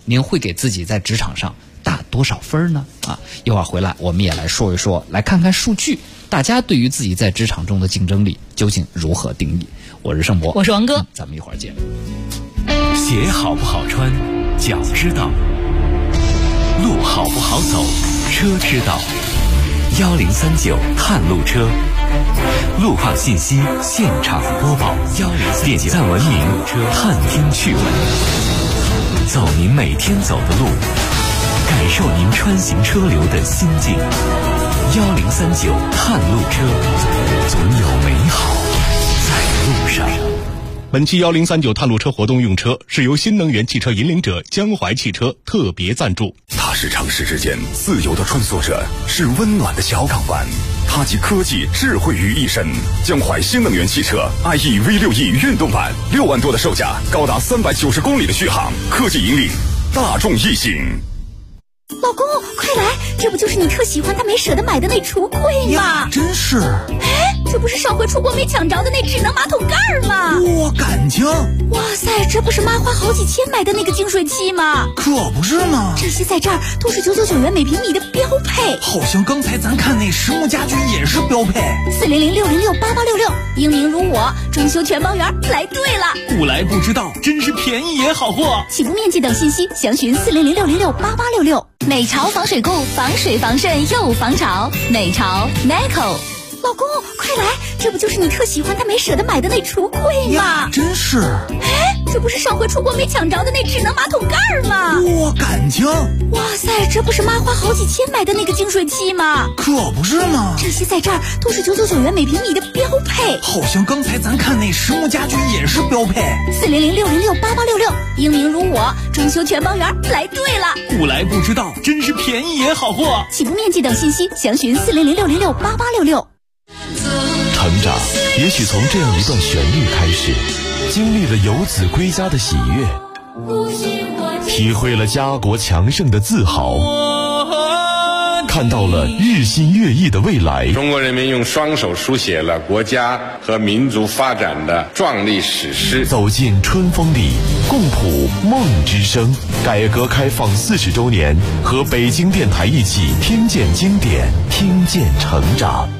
G: 您会给自己在职场上打多少分呢？一会儿回来我们也来说一说，来看看数据，大家对于自己在职场中的竞争力究竟如何定义？我是盛博，
D: 我是王哥，
G: 咱们一会儿见。
I: 鞋好不好穿，脚知道；路好不好走，车知道。1039探路车，路况信息现场播报。点赞文明，探听趣闻，走您每天走的路，感受您穿行车流的心境。1039探路车，总有美好在路上。
L: 本期1039探路车活动用车是由新能源汽车引领者江淮汽车特别赞助。
J: 它是城市之间自由的穿梭者，是温暖的小港湾。它集科技智慧于一身。江淮新能源汽车 IE V6E 运动版，6万多的售价，高达390公里的续航，科技引领大众异性。
K: 老公，快来，这不就是你特喜欢但没舍得买的那橱柜吗？
C: 真是。
K: 这不是上回出国没抢着的那智能马桶盖吗？
C: 哇，感情！
K: 哇塞，这不是妈花好几千买的那个净水器吗？
C: 可不是嘛！
K: 这些在这儿都是999元每平米的标配。
C: 好像刚才咱看那实木家居也是标配。
K: 400-606-8866，英明如我，装修全包圆，来对了。
I: 不来不知道，真是便宜也好货。
K: 起步面积等信息详询400-606-8866。美潮防水固，防水防渗又防潮。美潮 Neco。老公，快来，这不就是你特喜欢但没舍得买的那橱柜吗？
C: 真是。
K: 这不是上回出国没抢着的那智能马桶盖吗？
C: 哇，感情！
K: 哇塞，这不是妈花好几千买的那个净水器吗？
C: 可不是嘛！
K: 这些在这儿都是999元每平米的标配。
C: 好像刚才咱看那实木家居也是标配。
K: 400-606-8866，英明如我，装修全包圆，来对了。
I: 不来不知道，真是便宜也好货。
K: 起步面积等信息详询400-606-8866。
P: 成长也许从这样一段旋律开始，经历了游子归家的喜悦，体会了家国强盛的自豪，看到了日新月异的未来。
W: 中国人民用双手书写了国家和民族发展的壮丽史诗。
P: 走进春风里，共谱梦之声。改革开放40周年，和北京电台一起听见经典，听见成长。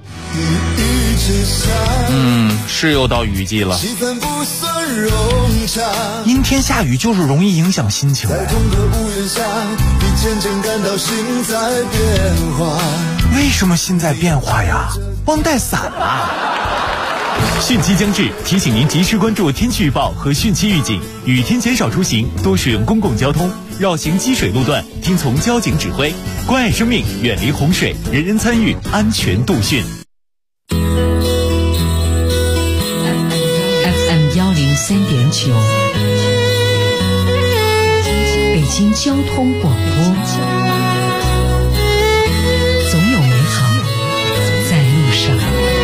C: 是又到雨季了。阴天下雨就是容易影响心情。为什么心在变化呀？忘带伞了。
I: 汛期将至，提醒您及时关注天气预报和汛期预警，雨天减少出行，多使用公共交通，绕行积水路段，听从交警指挥，关爱生命，远离洪水，人人参与，安全度汛。
F: FM103.9，北京交通广播，总有美好在路上。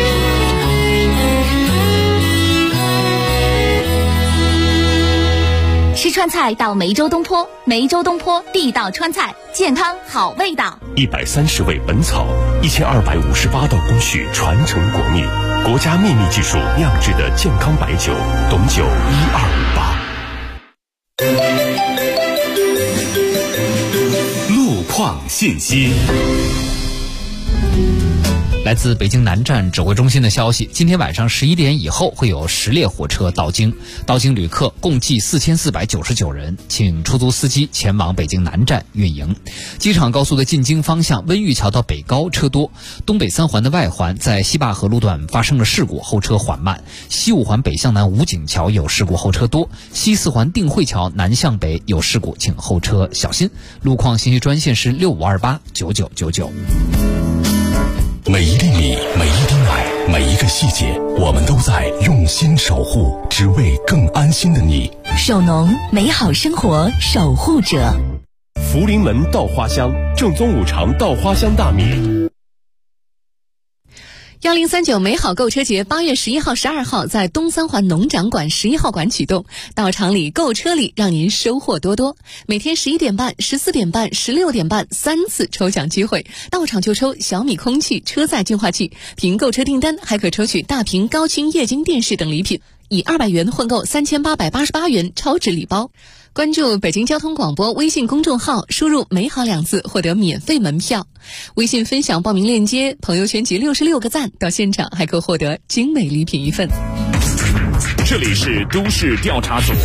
B: 吃川菜到梅州东坡，梅州东坡地道川菜，健康好味道。
P: 130味本草，1258道工序传承国秘，国家秘密技术酿制的健康白酒，董酒1258。
I: 路况信息。
G: 来自北京南站指挥中心的消息，今天晚上11点以后会有10列火车到京，到京旅客共计4499人，请出租司机前往北京南站运营。机场高速的进京方向温榆桥到北高车多，东北3环的外环在西坝河路段发生了事故，后车缓慢，西5环北向南武警桥有事故，后车多，西4环定慧桥南向北有事故，请后车小心。路况信息专线是65289999。
P: 每一粒米，每一滴奶，每一个细节，我们都在用心守护，只为更安心的你。
B: 首农，美好生活守护者。
P: 福临门稻花香，正宗五常稻花香大米。
V: 1039美好购车节8月11号、12号在东三环农展馆11号馆启动，到场里购车里，让您收获多多。每天11点半、14点半、16点半3次抽奖机会，到场就抽小米空气车载净化器，凭购车订单还可抽取大屏高清液晶电视等礼品。 以200元换购3888元超值礼包。关注北京交通广播微信公众号，输入美好2字获得免费门票。微信分享报名链接，朋友圈集66个赞，到现场还可获得精美礼品1份。
U: 这里是都市调查组，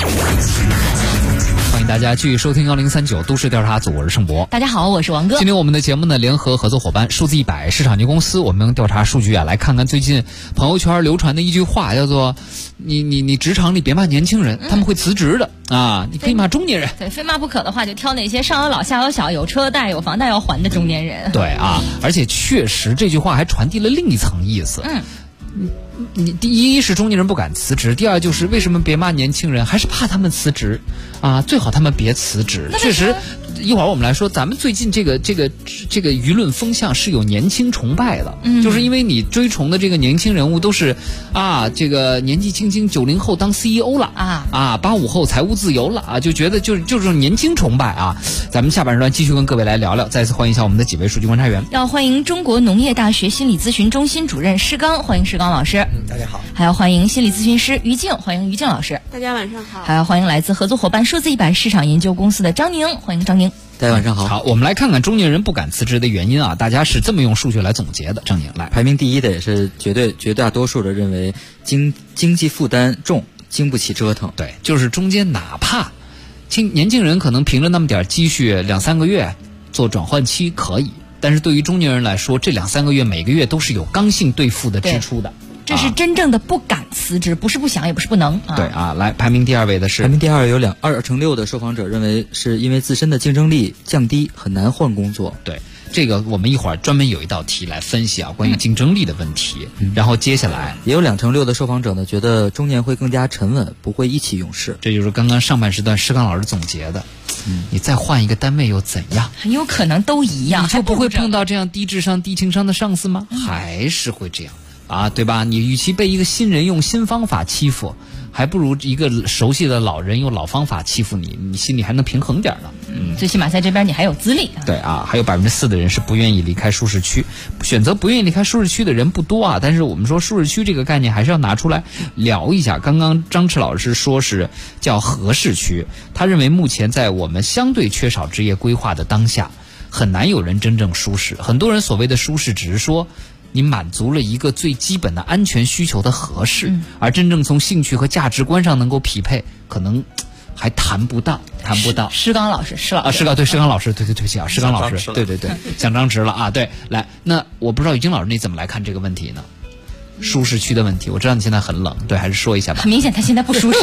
G: 欢迎大家继续收听1039都市调查组，我是盛博。
D: 大家好，我是王哥。
G: 今天我们的节目呢，联合合作伙伴数字100市场营公司，我们用调查数据啊，来看看最近朋友圈流传的一句话，叫做你职场里别骂年轻人，他们会辞职的啊，你可以骂中年人。
D: 对，非骂不可的话，就挑那些上有老下有小、有车贷有房贷要还的中年人。
G: 对啊，而且确实这句话还传递了另一层意思。你第一是中年人不敢辞职，第二就是为什么别骂年轻人，还是怕他们辞职啊，最好他们别辞职。确实，一会儿我们来说，咱们最近这个舆论风向是有年轻崇拜的，就是因为你追崇的这个年轻人物都是这个年纪轻轻90后当 CEO 了85后财务自由了啊，就觉得就是年轻崇拜啊。咱们下半时段继续跟各位来聊聊，再次欢迎一下我们的几位数据观察员。
D: 要欢迎中国农业大学心理咨询中心主任施刚，欢迎施刚老师。
N: 大家好。
D: 还要欢迎心理咨询师于静，欢迎于静老师。
O: 大家晚上好。
D: 还要欢迎来自合作伙伴数字100市场研究公司的张宁，欢迎张宁。
A: 大家晚上好。
G: 好，我们来看看中年人不敢辞职的原因啊，大家是这么用数据来总结的。张宁来，
A: 排名第一的也是绝大多数的认为经济负担重，经不起折腾。
G: 对，就是中间哪怕年轻人可能凭着那么点积蓄2-3个月做转换期可以，但是对于中年人来说，这2-3个月每个月都是有刚性兑付的支出的。
D: 这是真正的不敢辞职，不是不想，也不是不能。
G: 对啊，来排名第2位的是，
A: 排名第2有2成6的受访者认为是因为自身的竞争力降低，很难换工作。
G: 对，这个我们一会儿专门有一道题来分析啊，关于竞争力的问题。然后接下来
A: 也有2成6的受访者呢，觉得中年会更加沉稳，不会意气用事。
G: 这就是刚刚上半时段施刚老师总结的。你再换一个单位又怎样？
D: 很有可能都一样，
G: 你就不会碰到这样低智商、低情商的上司吗？还是会这样。对吧？你与其被一个新人用新方法欺负，还不如一个熟悉的老人用老方法欺负你，你心里还能平衡点呢。
D: 最起码在这边你还有资历。
G: 对啊，还有4%的人是不愿意离开舒适区，选择不愿意离开舒适区的人不多啊。但是我们说舒适区这个概念还是要拿出来聊一下。刚刚张弛老师说是叫合适区，他认为目前在我们相对缺少职业规划的当下，很难有人真正舒适。很多人所谓的舒适，只是说你满足了一个最基本的安全需求的合适，而真正从兴趣和价值观上能够匹配，可能还谈不到。
D: 施刚老师，施刚
G: 老师，对不起啊，施刚老师，对，想张弛了啊。对，来，那我不知道于静老师你怎么来看这个问题呢？舒适区的问题，我知道你现在很冷，对，还是说一下吧。
D: 很明显，他现在不舒适。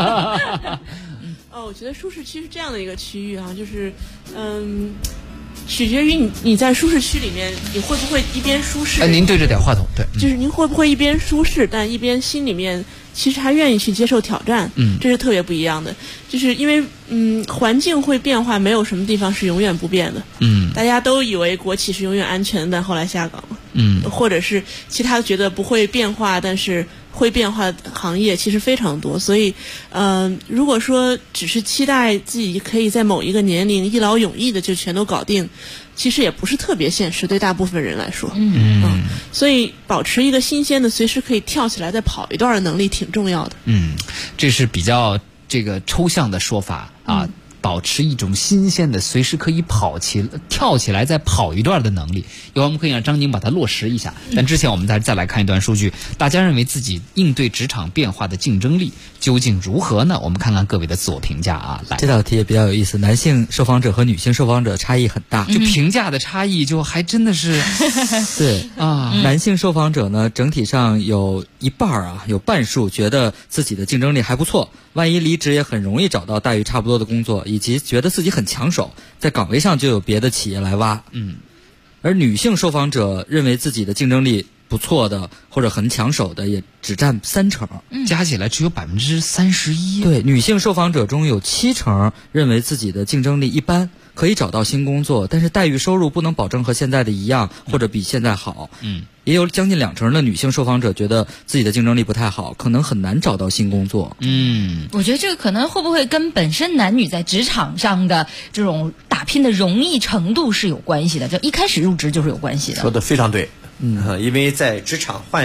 O: 我觉得舒适区是这样的一个区域啊，就是取决于你在舒适区里面，你会不会一边舒适？
G: 您对着点话筒，对，
O: 就是您会不会一边舒适，但一边心里面其实还愿意去接受挑战？这是特别不一样的。就是因为环境会变化，没有什么地方是永远不变的。大家都以为国企是永远安全的，但后来下岗了。或者是其他觉得不会变化，但是会变化的行业其实非常多。所以如果说只是期待自己可以在某一个年龄一劳永逸的就全都搞定，其实也不是特别现实，对大部分人来说。所以保持一个新鲜的随时可以跳起来再跑一段的能力挺重要的。
G: 这是比较这个抽象的说法啊。保持一种新鲜的随时可以跳起来再跑一段的能力，一会儿我们可以让张宁把它落实一下。但之前我们再来看一段数据，大家认为自己应对职场变化的竞争力究竟如何呢？我们看看各位的自我评价啊。来，
A: 这道题也比较有意思，男性受访者和女性受访者差异很大，
G: 就评价的差异就还真的是
A: 对啊。男性受访者呢，整体上有一半有半数觉得自己的竞争力还不错，万一离职也很容易找到待遇差不多的工作，以及觉得自己很抢手，在岗位上就有别的企业来挖。而女性受访者认为自己的竞争力不错的或者很抢手的也只占3成，
G: 加起来只有31%。
A: 对，女性受访者中有7成认为自己的竞争力一般，可以找到新工作，但是待遇收入不能保证和现在的一样，或者比现在好。也有将近2成的女性受访者觉得自己的竞争力不太好，可能很难找到新工作。
D: 我觉得这个可能会不会跟本身男女在职场上的这种打拼的容易程度是有关系的，就一开始入职就是有关系的。
N: 说的非常对。因为在职场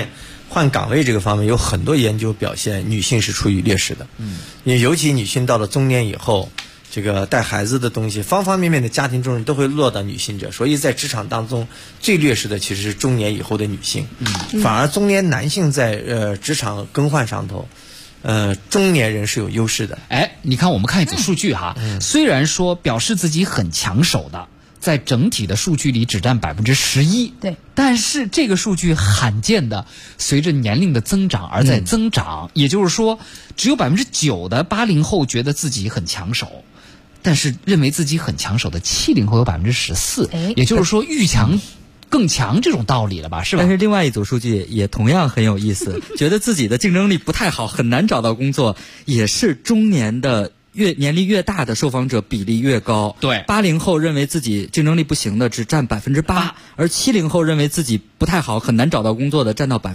N: 换岗位这个方面有很多研究表现，女性是处于劣势的。也尤其女性到了中年以后，这个带孩子的东西，方方面面的家庭重任都会落到女性这，所以在职场当中最劣势的其实是中年以后的女性。反而中年男性在职场更换上头，中年人是有优势的。
G: 你看我们看一组数据哈，虽然说表示自己很抢手的，在整体的数据里只占11%，
D: 对，
G: 但是这个数据罕见的随着年龄的增长而在增长，也就是说，只有9%的80后觉得自己很抢手，但是认为自己很抢手的70后有14%，也就是说遇强更强这种道理了吧，是吧？
A: 但是另外一组数据也同样很有意思，觉得自己的竞争力不太好，很难找到工作，也是中年的年龄越大的受访者比例越高。
G: 对
A: ，80后认为自己竞争力不行的只占8%，而70后认为自己不太好，很难找到工作的占到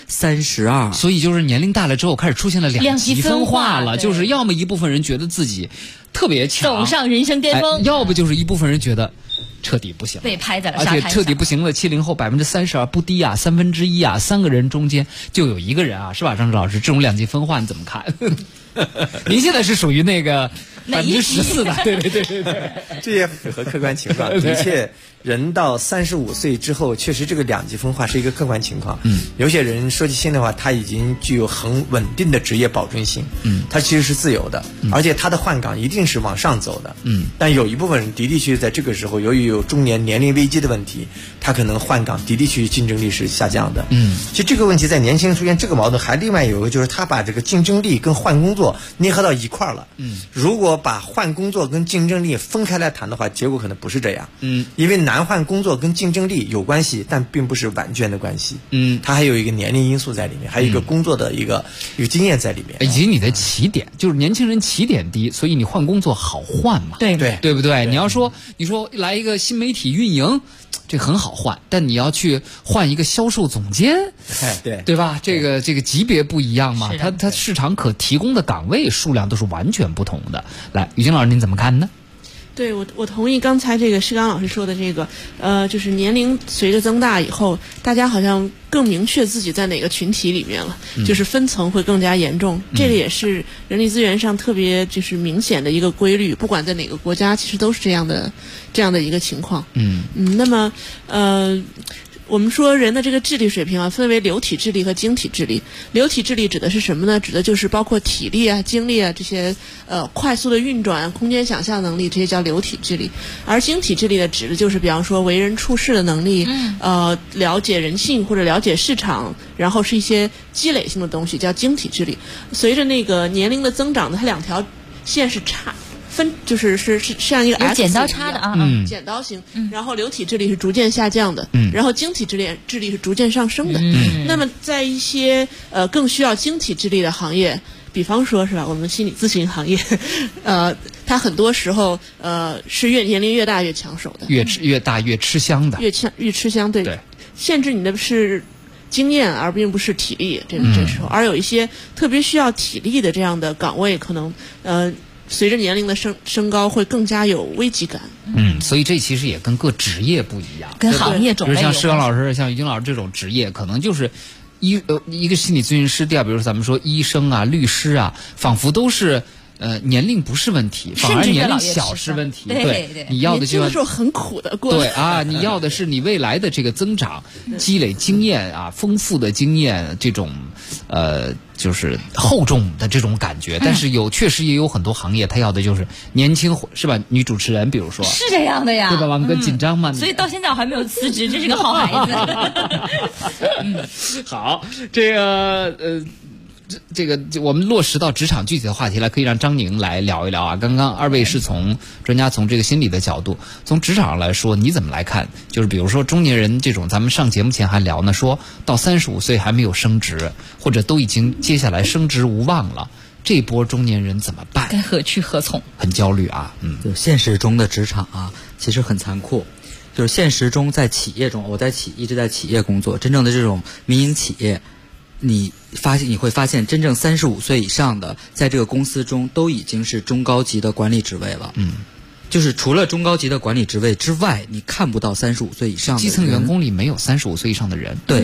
A: 32%。
G: 所以就是年龄大了之后开始出现了两极分化了，就是要么一部分人觉得自己特别强，
D: 走上人生巅峰，
G: 要不就是一部分人觉得彻底不行，
D: 被拍在了沙滩上，
G: 而且彻底不行了。70后32%不低啊，1/3啊，3个人中间就有一个人啊，是吧？张志老师，这种两极分化你怎么看？您现在是属于那个14%的，对，
N: 这也符合客观情况。的确，人到35岁之后，确实这个两极分化是一个客观情况。有些人说起心里话，他已经具有很稳定的职业保证性，他其实是自由的，而且他的换岗一定是往上走的。但有一部分人的确在这个时候，由于有中年年龄危机的问题，他可能换岗的确竞争力是下降的。其实这个问题在年轻人出现这个矛盾，还另外有一个就是他把这个竞争力跟换工作捏合到一块了。如果把换工作跟竞争力分开来谈的话，结果可能不是这样。因为难换工作跟竞争力有关系，但并不是完全的关系。它还有一个年龄因素在里面，还有一个工作的一个经验在里面，
G: 以及你的起点，就是年轻人起点低，所以你换工作好换嘛。
D: 对
G: 不对？你说来一个新媒体运营，这很好换，但你要去换一个销售总监，对吧？这个级别不一样嘛，它市场可提供的岗位数量都是完全不同的。来，于晶老师您怎么看呢？
O: 对，我同意刚才这个施刚老师说的这个，就是年龄随着增大以后，大家好像更明确自己在哪个群体里面了，就是分层会更加严重。这个也是人力资源上特别就是明显的一个规律，不管在哪个国家，其实都是这样的一个情况。那么我们说人的这个智力水平啊，分为流体智力和晶体智力。流体智力指的是什么呢？指的就是包括体力啊、精力啊这些快速的运转、空间想象能力，这些叫流体智力。而晶体智力呢，指的就是比方说为人处事的能力，了解人性或者了解市场，然后是一些积累性的东西，叫晶体智力。随着那个年龄的增长呢，它两条线是就是像一个 X
D: 剪刀差的啊，
O: 剪刀型。然后流体智力是逐渐下降的，然后晶体智力是逐渐上升的。那么在一些更需要晶体智力的行业，比方说是吧，我们心理咨询行业，它很多时候是年龄越大越抢手的，
G: 越大越吃香的，
O: 越吃香。对，限制你的是经验而并不是体力，这时候，而有一些特别需要体力的这样的岗位，可能随着年龄的升高会更加有危机感。
G: 所以这其实也跟各职业不一样，
D: 跟行业种类有关。
G: 比如像施刚老师、像于晶老师这种职业，可能就是一个心理咨询师，第二，比如说咱们说医生啊、律师啊，仿佛都是年龄不是问题，反而年龄小是问题。
D: 对，
G: 你要的就
O: 年轻的时候很苦的过。
G: 对啊，你要的是你未来的这个增长、积累经验啊、丰富的经验，这种就是厚重的这种感觉。但是确实也有很多行业，他要的就是年轻，是吧？女主持人，比如说
D: 是这样的呀，
G: 对吧？王哥紧张吗？
D: 所以到现在我还没有辞职，这是个好孩子。
G: 好，这个我们落实到职场具体的话题来，可以让张宁来聊一聊啊。刚刚二位是专家从这个心理的角度，从职场上来说，你怎么来看？就是比如说中年人这种，咱们上节目前还聊呢，说到35岁还没有升职，或者都已经接下来升职无望了，这波中年人怎么办？
D: 该何去何从？
G: 很焦虑啊。
A: 就现实中的职场啊，其实很残酷。就是现实中在企业中，我一直在企业工作，真正的这种民营企业。你会发现，真正35岁以上的，在这个公司中都已经是中高级的管理职位了。就是除了中高级的管理职位之外，你看不到35岁以上的人。
G: 基层员工里没有35岁以上的人。
A: 对，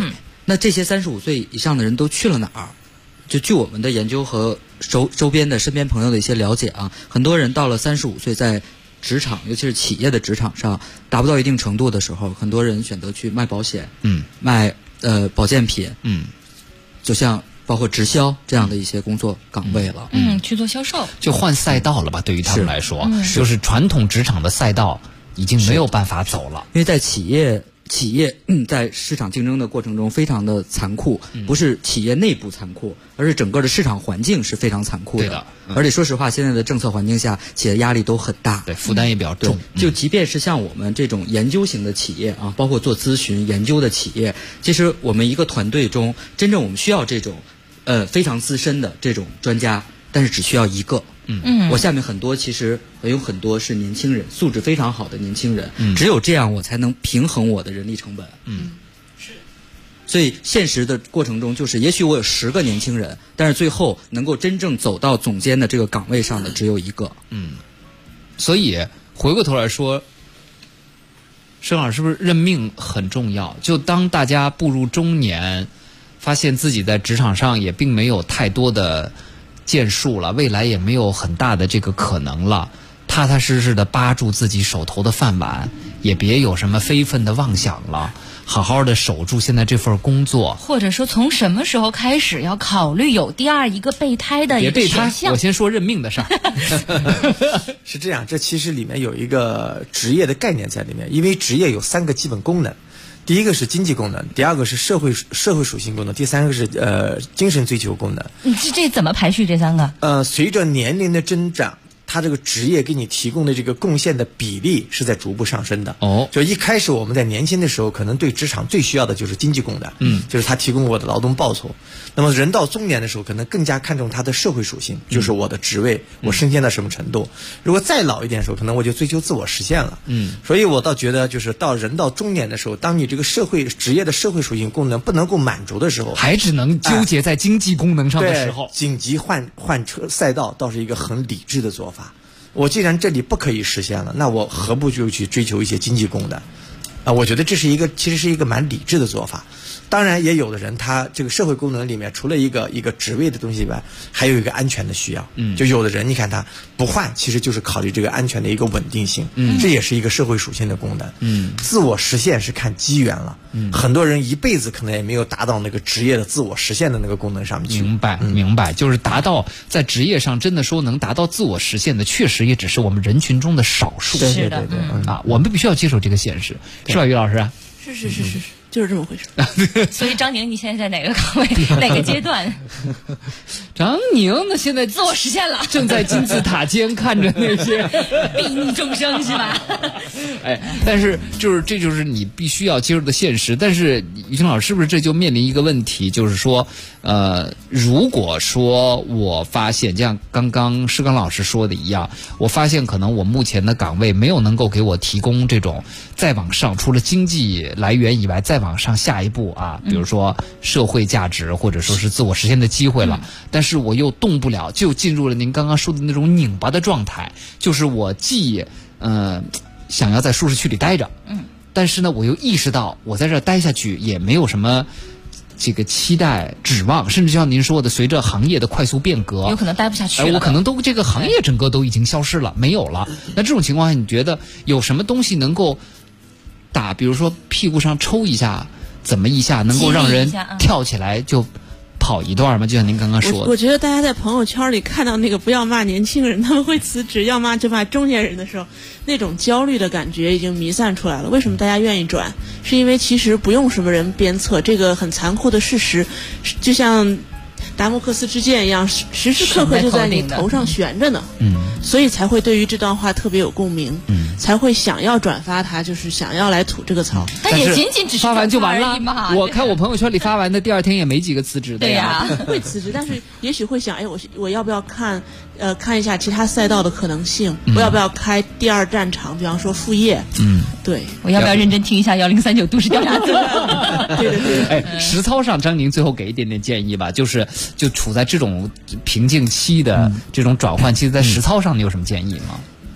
A: 那这些35岁以上的人都去了哪儿？就据我们的研究和周边的身边朋友的一些了解啊，很多人到了35岁，在职场，尤其是企业的职场上达不到一定程度的时候，很多人选择去卖保险，卖保健品，就像包括直销这样的一些工作岗位了，
D: 去做销售，
G: 就换赛道了吧？对于他们来说，就是传统职场的赛道已经没有办法走了，
A: 因为在企业在市场竞争的过程中非常的残酷，不是企业内部残酷，而是整个的市场环境是非常残酷的。而且说实话，现在的政策环境下，企业压力都很大，
G: 对，负担也比较重。
A: 就即便是像我们这种研究型的企业啊，包括做咨询研究的企业，其实我们一个团队中，真正我们需要这种非常资深的这种专家，但是只需要一个。我下面其实有很多是年轻人，素质非常好的年轻人，只有这样我才能平衡我的人力成本。所以现实的过程中，就是也许我有10个年轻人，但是最后能够真正走到总监的这个岗位上的只有一个。
G: 所以回过头来说，申老师是不是认命很重要？就当大家步入中年，发现自己在职场上也并没有太多的建树了，未来也没有很大的这个可能了，踏踏实实的扒住自己手头的饭碗，也别有什么非分的妄想了，好好的守住现在这份工作。
D: 或者说从什么时候开始要考虑有第二一个备胎的一个选项？
G: 我先说认命的事儿。
N: 是这样，这其实里面有一个职业的概念在里面，因为职业有3个基本功能。第一个是经济功能，第二个是社会属性功能，第三个是精神追求功能。
D: 这怎么排序这3个？
N: 随着年龄的增长，他这个职业给你提供的这个贡献的比例是在逐步上升的。就一开始我们在年轻的时候，可能对职场最需要的就是经济功能，就是他提供我的劳动报酬。那么人到中年的时候，可能更加看重他的社会属性，就是我的职位，我升迁到什么程度。如果再老一点的时候，可能我就追求自我实现了。所以我倒觉得，就是人到中年的时候，当你这个职业的社会属性功能不能够满足的时候，
G: 还只能纠结在经济功能上的时候，
N: 紧急换赛道倒是一个很理智的做法。我既然这里不可以实现了，那我何不就去追求一些经济功能？我觉得这是其实是一个蛮理智的做法。当然，也有的人他这个社会功能里面，除了一个职位的东西以外，还有一个安全的需要。就有的人你看他不换，其实就是考虑这个安全的一个稳定性。这也是一个社会属性的功能。自我实现是看机缘了。很多人一辈子可能也没有达到那个职业的自我实现的那个功能上面去。
G: 明白，就是达到在职业上真的说能达到自我实现的，确实也只是我们人群中的少数。
N: 是的，
G: 我们必须要接受这个现实，是吧，于老师？
O: 是，就是这么回事。
D: 所以张宁，你现在在哪个岗位，哪个阶段？
G: 张宁呢？现在
D: 自我实现了，
G: 正在金字塔尖看着那些
D: 睥睨众生，是吧？
G: 但是这就是你必须要接受的现实。但是于青老师，是不是这就面临一个问题，就是说，如果说我发现，就像刚刚施刚老师说的一样，我发现可能我目前的岗位没有能够给我提供这种再往上，除了经济来源以外，再往上下一步啊，比如说社会价值或者说是自我实现的机会了，但是我又动不了，就进入了您刚刚说的那种拧巴的状态，就是我既想要在舒适区里待着，但是呢我又意识到我在这儿待下去也没有什么这个期待指望，甚至像您说的，随着行业的快速变革，
D: 有可能待不下去了，
G: 我可能这个行业整个都已经消失了，没有了。那这种情况下，你觉得有什么东西能够比如说屁股上抽一下，怎么一下能够让人跳起来就跑一段吗？就像您刚刚说的，
O: 我觉得大家在朋友圈里看到那个不要骂年轻人，他们会辞职，要骂就骂中年人的时候，那种焦虑的感觉已经弥散出来了。为什么大家愿意转？是因为其实不用什么人鞭策，这个很残酷的事实，就像达摩克斯之剑一样，时时刻刻就在你头上悬着呢。所以才会对于这段话特别有共鸣，才会想要转发它，就是想要来吐这个槽。
D: 但也仅仅只是
G: 发完就完了
D: 嘛。
G: 我看我朋友圈里发完的第二天也没几个辞职的。
D: 对呀，
O: 不会辞职，但是也许会想，我要不要看一下其他赛道的可能性？我要不要开第二战场？比方说副业。对，
D: 我要不要认真听一下1039都市调查组？
O: 对。
G: 实操上，张宁最后给一点点建议吧，就处在这种瓶颈期的这种转换期，在实操上你有什么建议吗？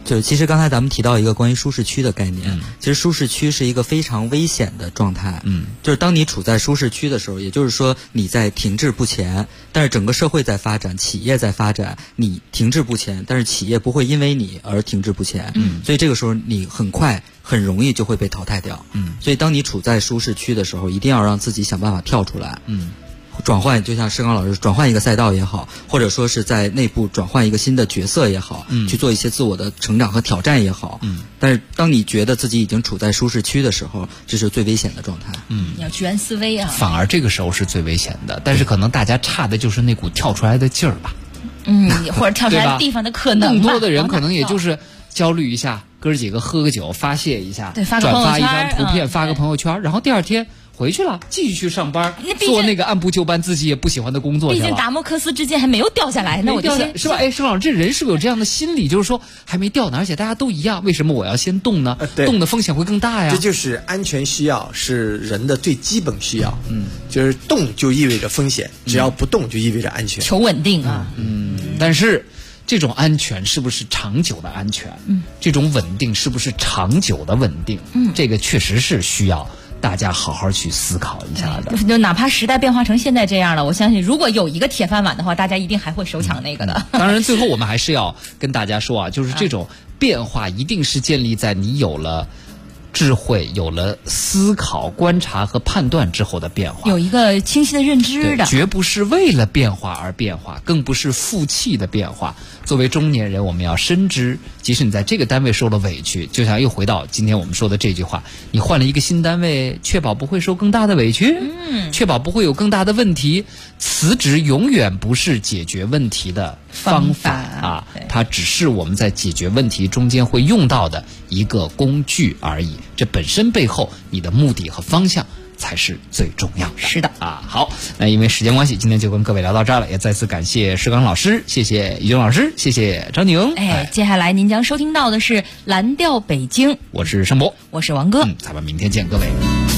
A: 就其实刚才咱们提到一个关于舒适区的概念，其实舒适区是一个非常危险的状态。就是当你处在舒适区的时候，也就是说你在停滞不前，但是整个社会在发展，企业在发展，你停滞不前，但是企业不会因为你而停滞不前。所以这个时候你很快很容易就会被淘汰掉。所以当你处在舒适区的时候，一定要让自己想办法跳出来。转换，就像施刚老师转换一个赛道也好，或者说是在内部转换一个新的角色也好，去做一些自我的成长和挑战也好。但是当你觉得自己已经处在舒适区的时候，这是最危险的状态。
D: 你要居安思危啊。
G: 反而这个时候是最危险的，但是可能大家差的就是那股跳出来的劲儿吧。
D: 或者跳出来的地方的可能吧。
G: 更多的人可能也就是焦虑一下，哥儿几个喝个酒发泄一下，
D: 对，转
G: 发一张图片，发个朋友圈，然后第二天回去了，继续去上班，做那个按部就班自己也不喜欢的工作去了。
D: 毕竟达摩克斯之剑还没有掉下来，那我就先
G: 是吧？施老师，这人是不是有这样的心理，就是说还没掉呢，而且大家都一样，为什么我要先动呢？动的风险会更大呀。
N: 这就是安全需要，是人的最基本需要。就是动就意味着风险，只要不动就意味着安全。
D: 求稳定啊。
G: 但是这种安全是不是长久的安全？这种稳定是不是长久的稳定？这个确实是需要大家好好去思考一下的。
D: 就哪怕时代变化成现在这样了，我相信如果有一个铁饭碗的话，大家一定还会手抢那个的。
G: 当然最后我们还是要跟大家说啊，就是这种变化一定是建立在你有了智慧、有了思考、观察和判断之后的变化，
D: 有一个清晰的认知的，
G: 绝不是为了变化而变化，更不是负气的变化。作为中年人，我们要深知，即使你在这个单位受了委屈，就像又回到今天我们说的这句话，你换了一个新单位，确保不会受更大的委屈，确保不会有更大的问题。辞职永远不是解决问题的方法啊，它只是我们在解决问题中间会用到的一个工具而已。这本身背后你的目的和方向才是最重要的。
D: 是的
G: 啊，好，那因为时间关系，今天就跟各位聊到这儿了，也再次感谢施刚老师，谢谢于军老师，谢谢张宁。
D: 接下来您将收听到的是蓝调北京，
G: 我是盛博，
D: 我是王哥，
G: 咱们明天见，各位。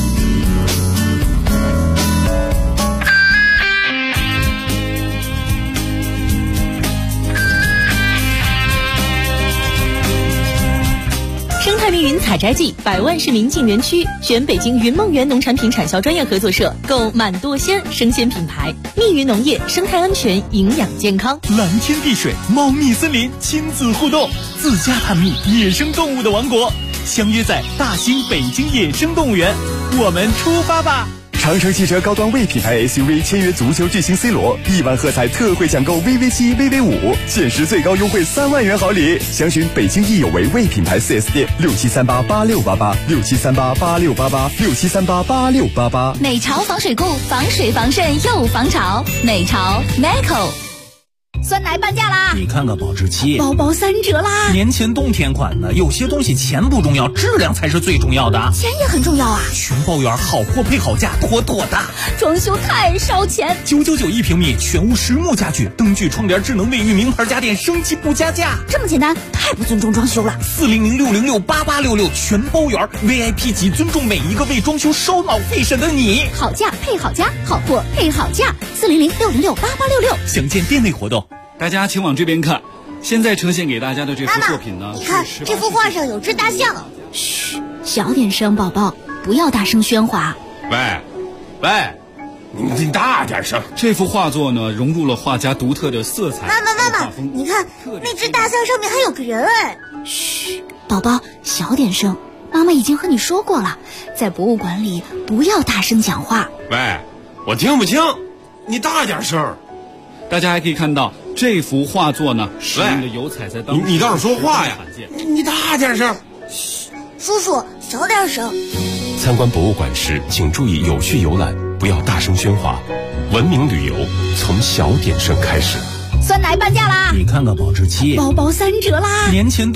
B: 生态密云采摘季，100万市民进园区，选北京云梦园农产品产销专业合作社，购满舵鲜生鲜品牌。密云农业，生态安全，营养健康。
C: 蓝天碧水，茂密森林，亲子互动，自家探秘野生动物的王国，相约在大兴北京野生动物园，我们出发吧！
J: 长城汽车高端 V 品牌 SUV 签约足球巨星 C 罗，1万喝彩特惠抢购 VV7、VV5，限时最高优惠3万元好礼。详询北京易有为 V 品牌 4S 店，67388688，67388688，67388688。
K: 美潮防水固，防水防渗又防潮。美潮 Nico。酸奶半价啦！
C: 你看看保质期，
K: 包包3折啦！
C: 年前冬天款的，有些东西钱不重要，质量才是最重要的。
K: 钱也很重要啊！
C: 全包圆，好货配好价，妥妥的。
K: 装修太烧钱
C: ，999一平米，全屋实木家具，灯具、窗帘、智能卫浴，名牌家电，升级不加价。
K: 这么简单，太不尊重装修了。
C: 400-606-8866，全包圆 ，VIP 级，尊重每一个为装修烧脑费神的你。
K: 好价配好家，好货配好价。400-606-8866，
C: 详见店内活动。
E: 大家请往这边看，现在呈现给大家的这幅作品呢，
K: 你看这幅画上有只大象。嘘，小点声，宝宝，不要大声喧哗。
E: 喂，你大点声。这幅画作呢，融入了画家独特的色彩。
K: 妈妈，你看那只大象上面还有个人哎。嘘，宝宝，小点声。妈妈已经和你说过了，在博物馆里不要大声讲话。
E: 喂，我听不清，你大点声。大家还可以看到这幅画作呢，使用的油彩在当中。
H: 你倒是说话呀！你大点声。
K: 叔叔，小点声。
P: 参观博物馆时，请注意有序游览，不要大声喧哗。文明旅游从小点声开始。
K: 酸奶半价啦！
C: 你看看保质期，
K: 包包3折啦！
C: 年前